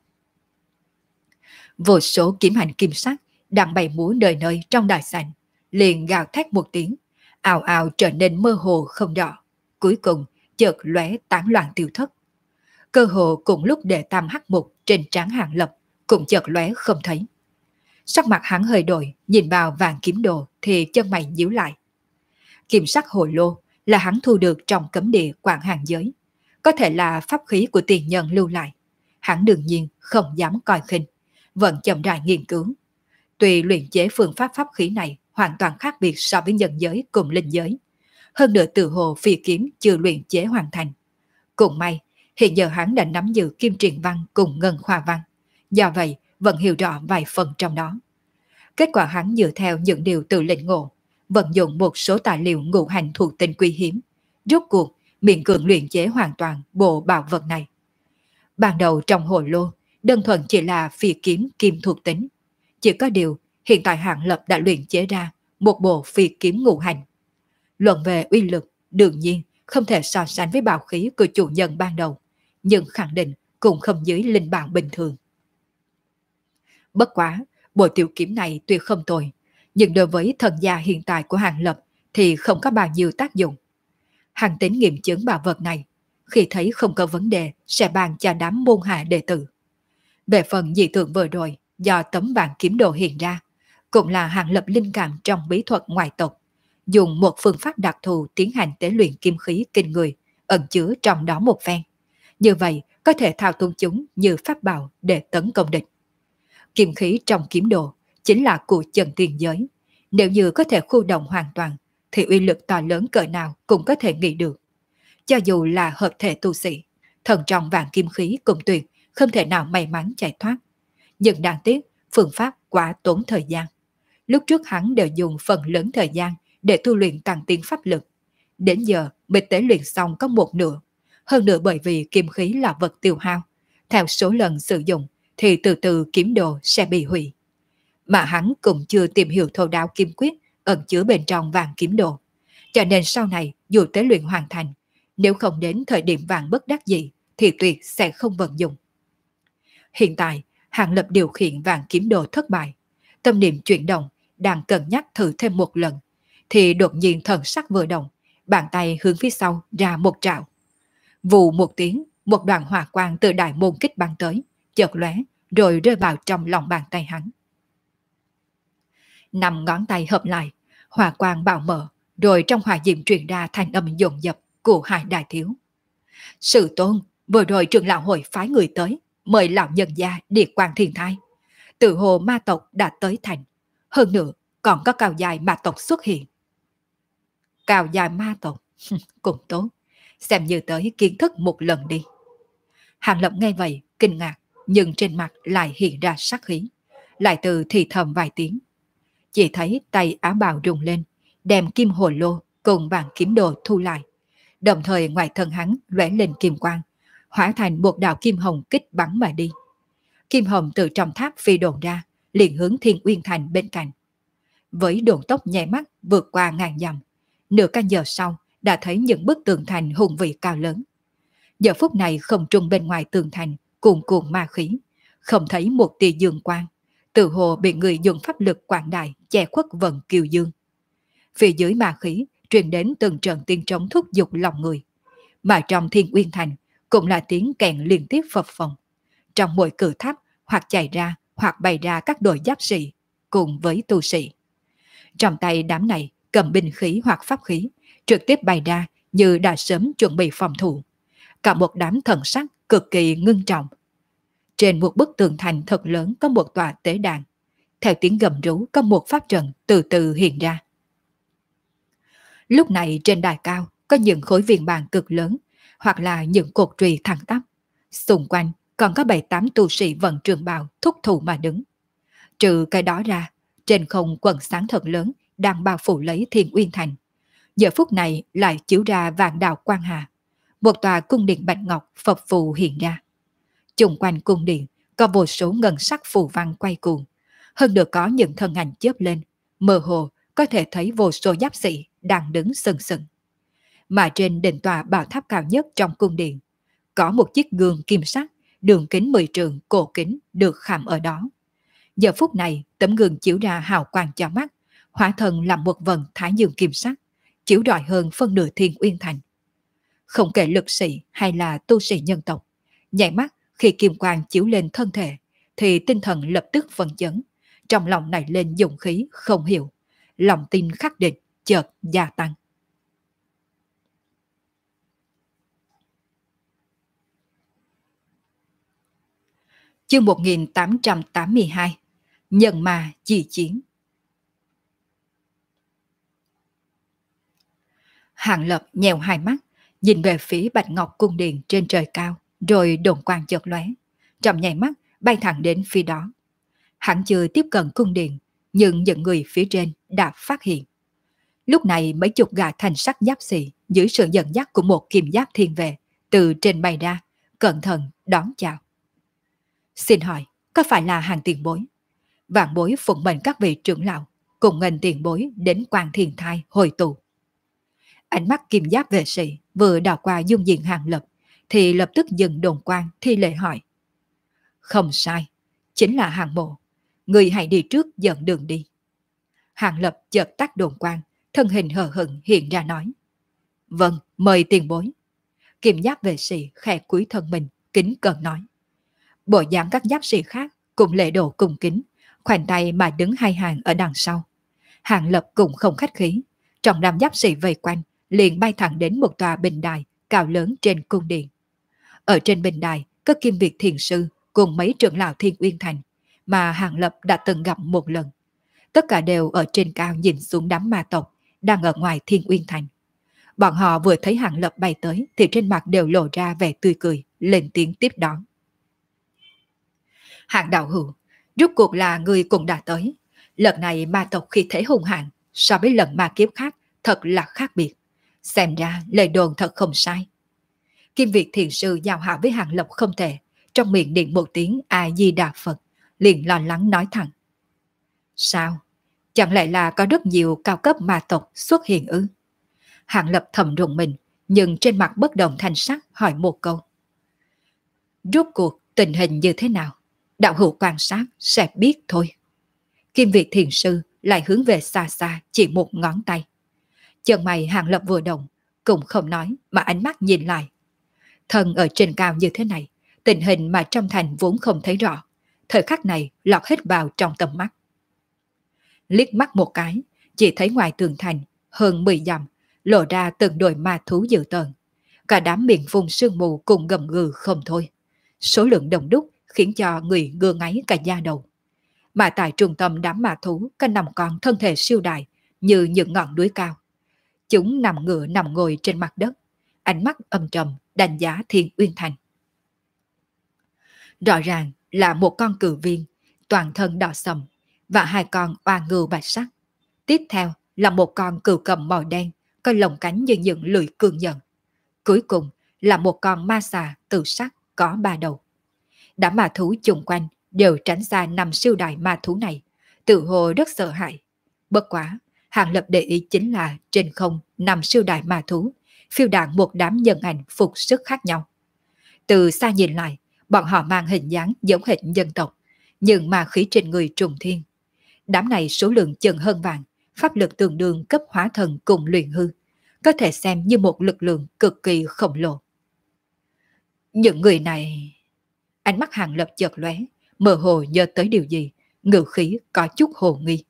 Vô số kiếm ảnh kim sắc đang bay múa đời nơi trong đại sảnh, liền gào thét một tiếng, ào ào trở nên mơ hồ không rõ, cuối cùng chợt lóe tán loạn tiêu thất. Cơ hồ cùng lúc đệ tam hắc mục trên trán Hàng Lập cũng chợt lóe không thấy. Sắc mặt hắn hơi đổi, nhìn vào vàng kiếm đồ thì chân mày nhíu lại. Kim sắc hồ lô là hắn thu được trong cấm địa Quảng Hàng giới, có thể là pháp khí của tiền nhân lưu lại. Hắn đương nhiên không dám coi khinh, vẫn chậm rãi nghiên cứu. Tuy luyện chế phương pháp pháp khí này hoàn toàn khác biệt so với nhân giới cùng linh giới, hơn nữa từ hồ phi kiếm chưa luyện chế hoàn thành. Cũng may, hiện giờ hắn đã nắm giữ kim truyền văn cùng ngân khoa văn, do vậy vẫn hiểu rõ vài phần trong đó. Kết quả hắn dựa theo những điều tự lĩnh ngộ, vận dụng một số tài liệu ngũ hành thuộc tinh quý hiếm, rốt cuộc miễn cưỡng luyện chế hoàn toàn bộ bảo vật này. Ban đầu trong hồ lô, đơn thuần chỉ là phi kiếm kim thuộc tính. Chỉ có điều, hiện tại Hàng Lập đã luyện chế ra một bộ phi kiếm ngũ hành. Luận về uy lực, đương nhiên không thể so sánh với bảo khí của chủ nhân ban đầu, nhưng khẳng định cũng không dưới linh bảo bình thường. Bất quá, bộ tiểu kiếm này tuy không tồi, nhưng đối với thần gia hiện tại của Hàng Lập thì không có bao nhiêu tác dụng. Hàng tính nghiệm chứng bảo vật này, khi thấy không có vấn đề sẽ bàn cho đám môn hạ đệ tử. Về phần dị tượng vừa rồi do tấm vàng kiếm đồ hiện ra, cũng là Hàng Lập linh cảm trong bí thuật ngoại tộc, dùng một phương pháp đặc thù tiến hành tế luyện kim khí kinh người, ẩn chứa trong đó một phen. Như vậy, có thể thao túng chúng như pháp bảo để tấn công địch. Kim khí trong kiếm đồ chính là của chân tiên giới. Nếu như có thể khu động hoàn toàn, thì uy lực to lớn cỡ nào cũng có thể nghĩ được. Cho dù là hợp thể tu sĩ, thần trong vàng kim khí cùng tuyệt không thể nào may mắn chạy thoát. Nhưng đáng tiếc, phương pháp quá tốn thời gian. Lúc trước hắn đều dùng phần lớn thời gian để tu luyện tăng tiến pháp lực. Đến giờ mới tế luyện xong có một nửa. Hơn nữa bởi vì kim khí là vật tiêu hao. Theo số lần sử dụng thì từ từ kiếm đồ sẽ bị hủy. Mà hắn cũng chưa tìm hiểu thô đáo kim quyết ẩn chứa bên trong vàng kiếm đồ. Cho nên sau này dù tế luyện hoàn thành, nếu không đến thời điểm vàng bất đắc dĩ thì tuyệt sẽ không vận dụng. Hiện tại, Hàng Lập điều khiển vàng kiếm đồ thất bại. Tâm niệm chuyển động, đang cân nhắc thử thêm một lần, thì đột nhiên thần sắc vừa động, bàn tay hướng phía sau ra một trạo. Vù một tiếng, một đoàn hỏa quang từ đại môn kích bắn tới, chợt lóe rồi rơi vào trong lòng bàn tay hắn. 5 ngón tay hợp lại, hỏa quang bạo mở, rồi trong hỏa diệm truyền ra thanh âm dồn dập của hai đại thiếu. Sự tôn, vừa rồi trưởng lão hội phái người tới, mời lão nhân gia Điệt Quang Thiên Thai. Tự hồ ma tộc đã tới thành. Hơn nữa, còn có cao dài ma tộc xuất hiện. Cao dài ma tộc, cũng tốt. Xem như tới kiến thức một lần đi. Hàng Lập nghe vậy, kinh ngạc, nhưng trên mặt lại hiện ra sắc khí. Lại từ thì thầm vài tiếng. Chỉ thấy tay áo bào rung lên, đem kim hồ lô cùng vàng kiếm đồ thu lại. Đồng thời ngoài thân hắn lóe lên kim quang, hóa thành một đạo kim hồng kích bắn mà đi. Kim hồng từ trong tháp phi đồn ra, liền hướng Thiên Uyên Thành bên cạnh. Với độn tốc nhẹ mắt vượt qua ngàn dặm, nửa canh giờ sau đã thấy những bức tường thành hùng vĩ cao lớn. Giờ phút này không trung bên ngoài tường thành cuồn cuộn ma khí, không thấy một tia dương quang, tự hồ bị người dùng pháp lực quảng đại che khuất vận kiều dương. Phía dưới ma khí truyền đến từng trận tiếng trống thúc giục lòng người, mà trong Thiên Uyên Thành cũng là tiếng kèn liên tiếp phập phồng. Trong mỗi cửa tháp hoặc chạy ra hoặc bày ra các đội giáp sĩ cùng với tu sĩ. Trong tay đám này cầm binh khí hoặc pháp khí, trực tiếp bày ra như đã sớm chuẩn bị phòng thủ. Cả một đám thần sắc cực kỳ ngưng trọng. Trên một bức tường thành thật lớn có một tòa tế đàn. Theo tiếng gầm rú có một pháp trận từ từ hiện ra. Lúc này trên đài cao có những khối viền bàn cực lớn, hoặc là những cột trùy thẳng tắp. Xung quanh còn có 7-8 tu sĩ vận trường bào thúc thủ mà đứng. Trừ cái đó ra, trên không quần sáng thật lớn đang bao phủ lấy Thiên Uyên Thành. Giờ phút này lại chiếu ra vạn đạo quang hà. Một tòa cung điện bạch ngọc phập phù hiện ra. Chung quanh cung điện có vô số ngân sắc phù văn quay cuồng. Hơn được có những thân ảnh chớp lên, mơ hồ có thể thấy vô số giáp sĩ đang đứng sừng sừng. Mà trên đỉnh tòa bảo tháp cao nhất trong cung điện, có một chiếc gương kim sắc, đường kính 10 trượng cổ kính được khảm ở đó. Giờ phút này, tấm gương chiếu ra hào quang cho mắt, hóa thân làm một vần thái dương kim sắc, chiếu rọi hơn phân nửa Thiên Uyên Thành. Không kể lực sĩ hay là tu sĩ nhân tộc, nhảy mắt khi kim quang chiếu lên thân thể, thì tinh thần lập tức phấn chấn, trong lòng nảy lên dũng khí không hiểu, lòng tin khắc định chợt gia tăng. Chương 1882 Nhân ma chi chiến. Hàng Lập nhèo hai mắt, nhìn về phía Bạch Ngọc cung điện trên trời cao, rồi đồn quang chợt lóe, trong nháy mắt bay thẳng đến phía đó. Hắn chưa tiếp cận cung điện, nhưng những người phía trên đã phát hiện. Lúc này mấy chục gã thành sắc giáp sĩ dưới sự dẫn dắt của một kim giáp thiên vệ từ trên bay ra, cẩn thận đón chào. Xin hỏi, có phải là Hàng tiền bối? Vạn bối phụng mệnh các vị trưởng lão cùng ngân tiền bối đến Quan Thiên Thai hồi tụ. Ánh mắt kim giáp vệ sĩ vừa đảo qua dung diện Hàng Lập thì lập tức dừng đồn quang thi lễ hỏi. Không sai, chính là Hàng mộ. Người hãy đi trước dẫn đường đi. Hàng Lập chợt tắt đồn quang, thân hình hờ hững hiện ra nói. Vâng, mời tiền bối. Kim giáp vệ sĩ khẽ cúi thân mình, kính cẩn nói. Bộ dáng các giáp sĩ khác cùng lễ độ cung kính, khoanh tay mà đứng hai hàng ở đằng sau. Hàng Lập cũng không khách khí, trong đám giáp sĩ vây quanh, liền bay thẳng đến một tòa bình đài cao lớn trên cung điện. Ở trên bình đài có Kim Việt Thiền Sư cùng mấy trưởng lão Thiên Uyên Thành mà Hàng Lập đã từng gặp một lần. Tất cả đều ở trên cao nhìn xuống đám ma tộc đang ở ngoài Thiên Uyên Thành. Bọn họ vừa thấy Hàng Lập bay tới thì trên mặt đều lộ ra vẻ tươi cười, lên tiếng tiếp đón. Hạng đạo hữu, rốt cuộc là người cũng đã tới. Lần này ma tộc khi thế hung hãn so với lần ma kiếp khác thật là khác biệt. Xem ra lời đồn thật không sai. Kim Việt Thiền Sư giao hảo với Hàng Lập không thể, trong miệng niệm một tiếng A Di Đà Phật, liền lo lắng nói thẳng. Sao? Chẳng lẽ là có rất nhiều cao cấp ma tộc xuất hiện ư? Hàng Lập thầm rùng mình, nhưng trên mặt bất động thanh sắc hỏi một câu. Rốt cuộc tình hình như thế nào? Đạo hữu quan sát sẽ biết thôi. Kim Việt Thiền Sư lại hướng về xa xa chỉ một ngón tay. Chân mày Hàng Lập vừa động, cũng không nói mà ánh mắt nhìn lại. Thân ở trên cao như thế này, tình hình mà trong thành vốn không thấy rõ, thời khắc này lọt hết vào trong tầm mắt. Liếc mắt một cái, chỉ thấy ngoài tường thành hơn 10 dặm lộ ra từng đôi ma thú dữ tợn. Cả đám miệng phun sương mù cùng gầm gừ không thôi. Số lượng đông đúc khiến cho người ngơ ngáy cả da đầu. Mà tại trung tâm đám ma thú có 5 con thân thể siêu đại như những ngọn núi cao. Chúng nằm ngửa nằm ngồi trên mặt đất, ánh mắt âm trầm đánh giá Thiên Uyên Thành. Rõ ràng là một con cừu viên, toàn thân đỏ sầm, và 2 con oa ngưu bạch sắc. Tiếp theo là một con cừu cầm màu đen, có lồng cánh như những lưỡi cương nhận. Cuối cùng là một con ma xà tự sắc có 3 đầu. Đám ma thú chung quanh đều tránh xa 5 siêu đại ma thú này, tự hồ rất sợ hãi. Bất quá, Hàng Lập để ý chính là trên không 5 siêu đại ma thú, phiêu đạn một đám nhân ảnh phục sức khác nhau. Từ xa nhìn lại, bọn họ mang hình dáng giống hệt dân tộc, nhưng ma khí trên người trùng thiên. Đám này số lượng chừng hơn vạn, pháp lực tương đương cấp hóa thần cùng luyện hư, có thể xem như một lực lượng cực kỳ khổng lồ. Những người này... Ánh mắt Hàng Lập chợt lóe, mơ hồ nhớ tới điều gì, ngữ khí có chút hồ nghi.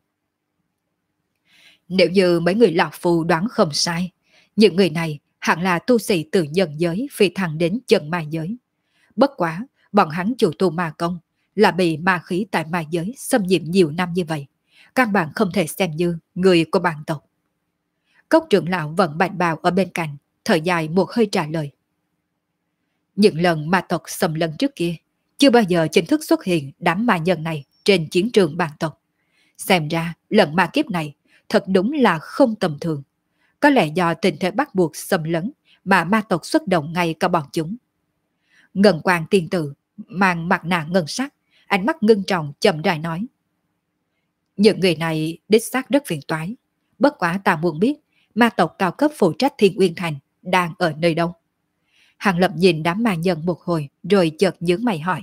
Nếu như mấy người lão phu đoán không sai, những người này hẳn là tu sĩ từ nhân giới phi thăng đến chân ma giới. Bất quá, bọn hắn chủ tu ma công, là bị ma khí tại ma giới xâm nhiễm nhiều năm như vậy, căn bản không thể xem như người của bản tộc. Cốc trưởng lão vẫn bạch bào ở bên cạnh, thở dài một hơi trả lời. Những lần ma tộc xâm lấn trước kia, chưa bao giờ chính thức xuất hiện đám ma nhân này trên chiến trường bản tộc. Xem ra lần ma kiếp này thật đúng là không tầm thường. Có lẽ do tình thế bắt buộc xâm lấn mà ma tộc xuất động ngay cả bọn chúng. Ngân Quang tiên tử mang mặt nạ ngân sắc, ánh mắt ngưng trọng chậm rãi nói. Những người này đích xác rất phiền toái. Bất quá ta muốn biết ma tộc cao cấp phụ trách Thiên Uyên Thành đang ở nơi đâu. Hàng Lập nhìn đám ma nhân một hồi rồi chợt nhướng mày hỏi.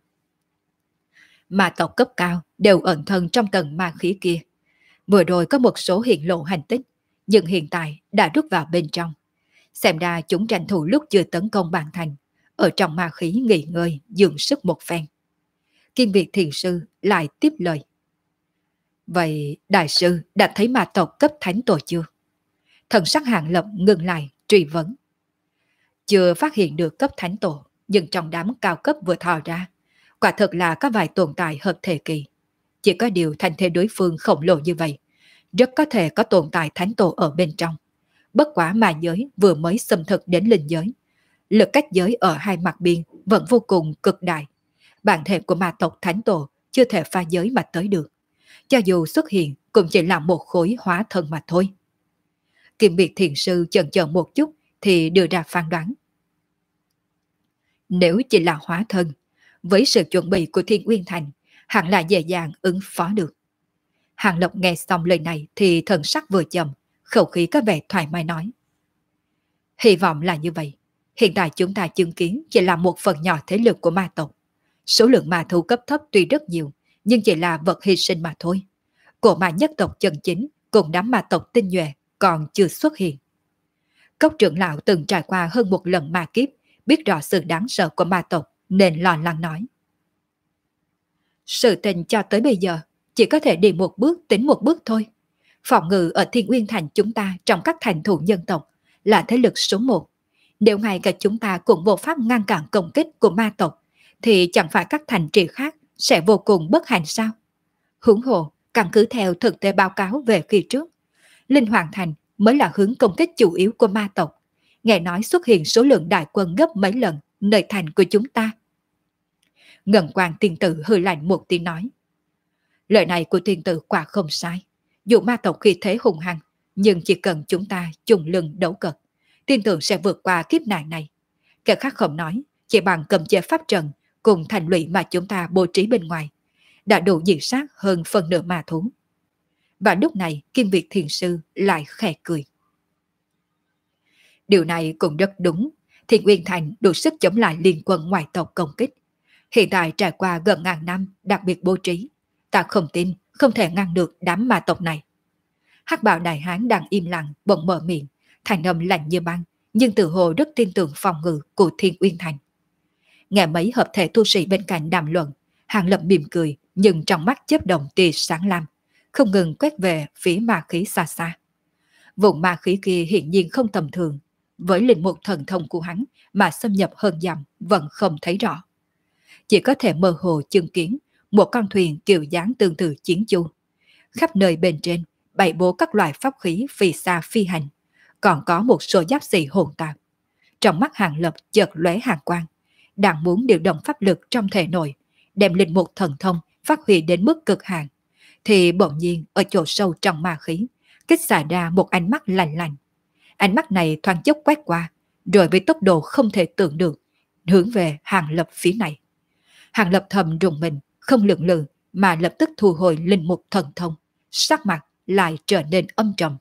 Ma tộc cấp cao đều ẩn thân trong tầng ma khí kia. Vừa rồi có một số hiện lộ hành tích, nhưng hiện tại đã rút vào bên trong. Xem ra chúng tranh thủ lúc chưa tấn công bản thành, ở trong ma khí nghỉ ngơi, dưỡng sức một phen. Kim Việt Thiền Sư lại tiếp lời. Vậy đại sư đã thấy ma tộc cấp thánh tổ chưa? Thần sắc Hàng Lập ngừng lại, truy vấn. Chưa phát hiện được cấp thánh tổ, nhưng trong đám cao cấp vừa thò ra, quả thật là có vài tồn tại hợp thể kỳ. Chỉ có điều thành thế đối phương khổng lồ như vậy, rất có thể có tồn tại thánh tổ ở bên trong. Bất quá ma giới vừa mới xâm thực đến linh giới. Lực cách giới ở hai mặt biên vẫn vô cùng cực đại. Bản thể của ma tộc thánh tổ chưa thể pha giới mà tới được. Cho dù xuất hiện cũng chỉ là một khối hóa thân mà thôi. Kim Biệt Thiền Sư chần chờ một chút thì đưa ra phán đoán. Nếu chỉ là hóa thân, với sự chuẩn bị của Thiên Uyên Thành, hẳn là dễ dàng ứng phó được. Hàng Lập nghe xong lời này thì thần sắc vừa chậm, khẩu khí có vẻ thoải mái nói. Hy vọng là như vậy. Hiện tại chúng ta chứng kiến chỉ là một phần nhỏ thế lực của ma tộc. Số lượng ma thú cấp thấp tuy rất nhiều, nhưng chỉ là vật hy sinh mà thôi. Cổ ma nhất tộc chân chính cùng đám ma tộc tinh nhuệ còn chưa xuất hiện. Cốc trưởng lão từng trải qua hơn một lần ma kiếp, biết rõ sự đáng sợ của ma tộc nên lo lắng nói. Sự tình cho tới bây giờ, chỉ có thể đi một bước tính một bước thôi. Phòng ngự ở Thiên Uyên Thành chúng ta trong các thành thủ nhân tộc là thế lực số một. Nếu ngay cả chúng ta cũng vô pháp ngăn cản công kích của ma tộc, thì chẳng phải các thành trì khác sẽ vô cùng bất hạnh sao? Huống hồ, căn cứ theo thực tế báo cáo về kỳ trước, Linh Hoàng Thành mới là hướng công kích chủ yếu của ma tộc. Nghe nói xuất hiện số lượng đại quân gấp mấy lần nơi thành của chúng ta. Ngân Quang tiên tử hừ lạnh một tiếng nói. Lời này của tiên tử quả không sai. Dù ma tộc khi thế hùng hăng, nhưng chỉ cần chúng ta chung lưng đấu cật, tiên tử sẽ vượt qua kiếp nạn này. Kẻ khác không nói, chỉ bằng cầm chế pháp trận cùng thành lũy mà chúng ta bố trí bên ngoài, đã đủ diệt sát hơn phần nửa ma thú. Và lúc này Kim Việt Thiền Sư lại khẽ cười. Điều này cũng rất đúng. Thiên Uyên Thành đủ sức chống lại liên quân ngoại tộc công kích. Hiện tại trải qua gần ngàn năm đặc biệt bố trí, ta không tin không thể ngăn được đám ma tộc này. Hắc Bào Đại Hán đang im lặng bỗng mở miệng, thành âm lạnh như băng, nhưng tự hồ rất tin tưởng phòng ngự của Thiên Uyên Thành. Nghe mấy hợp thể tu sĩ bên cạnh đàm luận, Hàng Lập mỉm cười, nhưng trong mắt chớp động tia sáng lam, không ngừng quét về phía ma khí xa xa. Vùng ma khí kia hiện nhiên không tầm thường, với linh mục thần thông của hắn mà xâm nhập hơn dặm vẫn không thấy rõ. Chỉ có thể mơ hồ chứng kiến một con thuyền kiểu dáng tương tự chiến chu. Khắp nơi bên trên bày bố các loại pháp khí phi xa phi hành, còn có một số giáp sĩ hồn tạp. Trong mắt Hàng Lập chợt lóe hàn quang, đang muốn điều động pháp lực trong thể nội, đem linh mục thần thông phát huy đến mức cực hạn, thì bỗng nhiên ở chỗ sâu trong ma khí kích xả ra một ánh mắt lạnh lạnh. Ánh mắt này thoáng chốc quét qua, rồi với tốc độ không thể tưởng được, hướng về Hàng Lập phía này. Hàng Lập thầm rùng mình, không lưỡng lự mà lập tức thu hồi linh mục thần thông, sắc mặt lại trở nên âm trầm.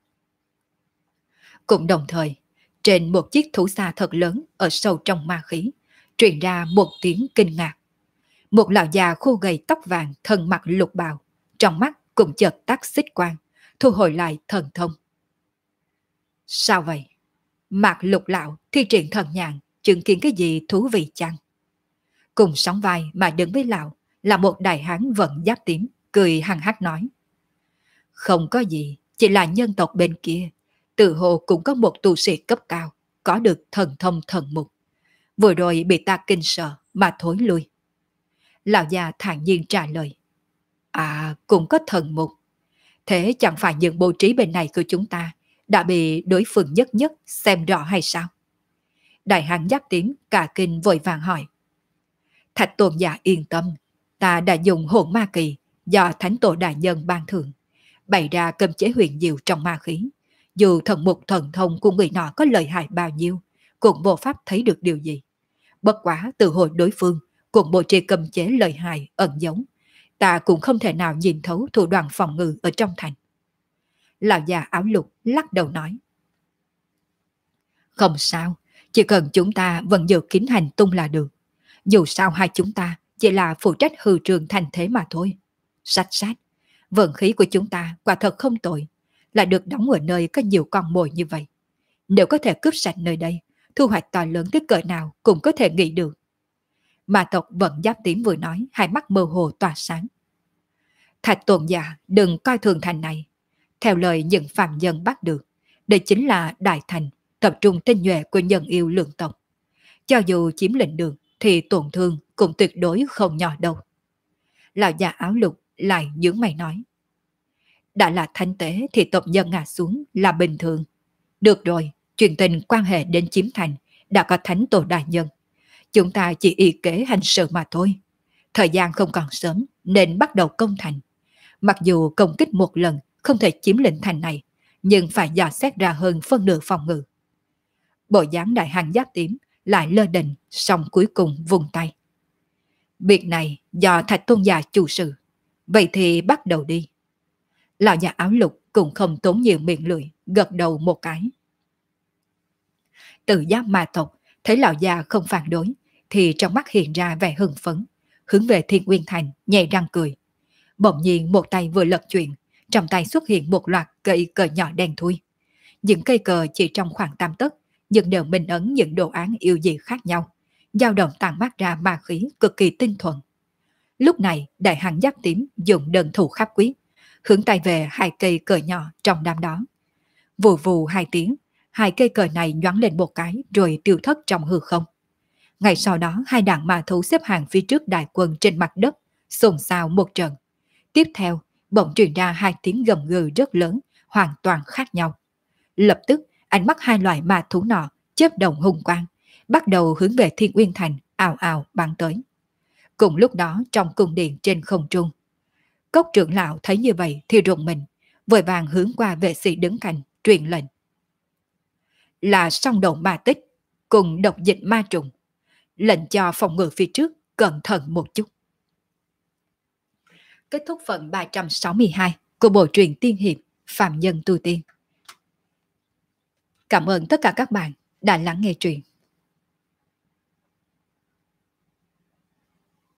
Cũng đồng thời, trên một chiếc thú xa thật lớn ở sâu trong ma khí, truyền ra một tiếng kinh ngạc. Một lão già khô gầy tóc vàng thân mặc lục bào, trong mắt cũng chợt tắt xích quang, thu hồi lại thần thông. Sao vậy? Mạc Lục lão thi triển thần nhàn, chứng kiến cái gì thú vị chăng? Cùng sóng vai mà đứng với lão là một đại hán vận giáp tím, cười hăng hắc nói. Không có gì, chỉ là nhân tộc bên kia, tự hồ cũng có một tu sĩ cấp cao, có được thần thông thần mục. Vừa rồi bị ta kinh sợ mà thối lui. Lão già thản nhiên trả lời. À, cũng có thần mục. Thế chẳng phải những bố trí bên này của chúng ta đã bị đối phương nhất nhất xem rõ hay sao? Đại hán giáp tím cả kinh vội vàng hỏi. Thạch Tôn giả yên tâm, ta đã dùng hồn ma kỳ do Thánh Tổ Đại Nhân ban thưởng, bày ra cấm chế huyền diệu trong ma khí. Dù thần mục thần thông của người nọ có lợi hại bao nhiêu, cũng vô pháp thấy được điều gì. Bất quá từ hồi đối phương cùng bộ trì cấm chế lợi hại ẩn giấu, ta cũng không thể nào nhìn thấu thủ đoạn phòng ngự ở trong thành. Lão già áo lục lắc đầu nói. Không sao, chỉ cần chúng ta vẫn giữ kín hành tung là được. Dù sao hai chúng ta chỉ là phụ trách hư trường thành thế mà thôi. Sách sách, vận khí của chúng ta quả thật không tồi, lại được đóng ở nơi có nhiều con mồi như vậy. Nếu có thể cướp sạch nơi đây, thu hoạch to lớn tới cỡ nào cũng có thể nghĩ được. Mà tộc vận giáp tím vừa nói, hai mắt mơ hồ tỏa sáng. Thạch Tôn giả đừng coi thường thành này. Theo lời những phạm nhân bắt được, đây chính là đại thành, tập trung tinh nhuệ của nhân yêu lượng tộc. Cho dù chiếm lĩnh được, thì tổn thương cũng tuyệt đối không nhỏ đâu. Lão già áo lục lại nhướng mày nói. Đã là thánh tế thì tộc nhân ngã xuống là bình thường. Được rồi, chuyện tình quan hệ đến chiếm thành đã có Thánh Tổ Đại Nhân. Chúng ta chỉ y kế hành sự mà thôi. Thời gian không còn sớm nên bắt đầu công thành. Mặc dù công kích một lần không thể chiếm lĩnh thành này, nhưng phải dò xét ra hơn phân nửa phòng ngự. Bộ dáng đại hán giáp tím lại lơ đỉnh, xong cuối cùng vùng tay. Việc này do Thạch Tôn giả chủ sự, vậy thì bắt đầu đi. Lão già áo lục cũng không tốn nhiều miệng lưỡi, gật đầu một cái. Tự giác ma tộc thấy lão già không phản đối, thì trong mắt hiện ra vẻ hưng phấn, hướng về Thiên Uyên Thành nhẹ răng cười. Bỗng nhiên một tay vừa lật chuyển, trong tay xuất hiện một loạt cây cờ nhỏ đen thui. Những cây cờ chỉ trong khoảng tam tấc, nhưng đều minh ấn những đồ án yêu dị khác nhau, dao động tàn mát ra ma khí cực kỳ tinh thuần. Lúc này đại hằng giáp tím dùng đơn thủ khắp quyết, hướng tay về hai cây cờ nhỏ trong đám đó. Vù vù hai tiếng, hai cây cờ này nhoáng lên một cái rồi tiêu thất trong hư không. Ngay sau đó hai đàn ma thú xếp hàng phía trước đại quân trên mặt đất, xôn xao một trận. Tiếp theo, bỗng truyền ra hai tiếng gầm gừ rất lớn, hoàn toàn khác nhau. Lập tức, ánh mắt hai loài ma thú nọ chớp động hung quang, bắt đầu hướng về Thiên Uyên Thành ào ào bắn tới. Cùng lúc đó trong cung điện trên không trung, Cốc trưởng lão thấy như vậy thì rùng mình, vội vàng hướng qua vệ sĩ đứng cạnh truyền lệnh. Là song đầu ma tích cùng độc dịch ma trùng, lệnh cho phòng ngự phía trước cẩn thận một chút. Kết thúc phần 362 của bộ truyện tiên hiệp Phạm Nhân Tu Tiên. Cảm ơn tất cả các bạn đã lắng nghe truyện.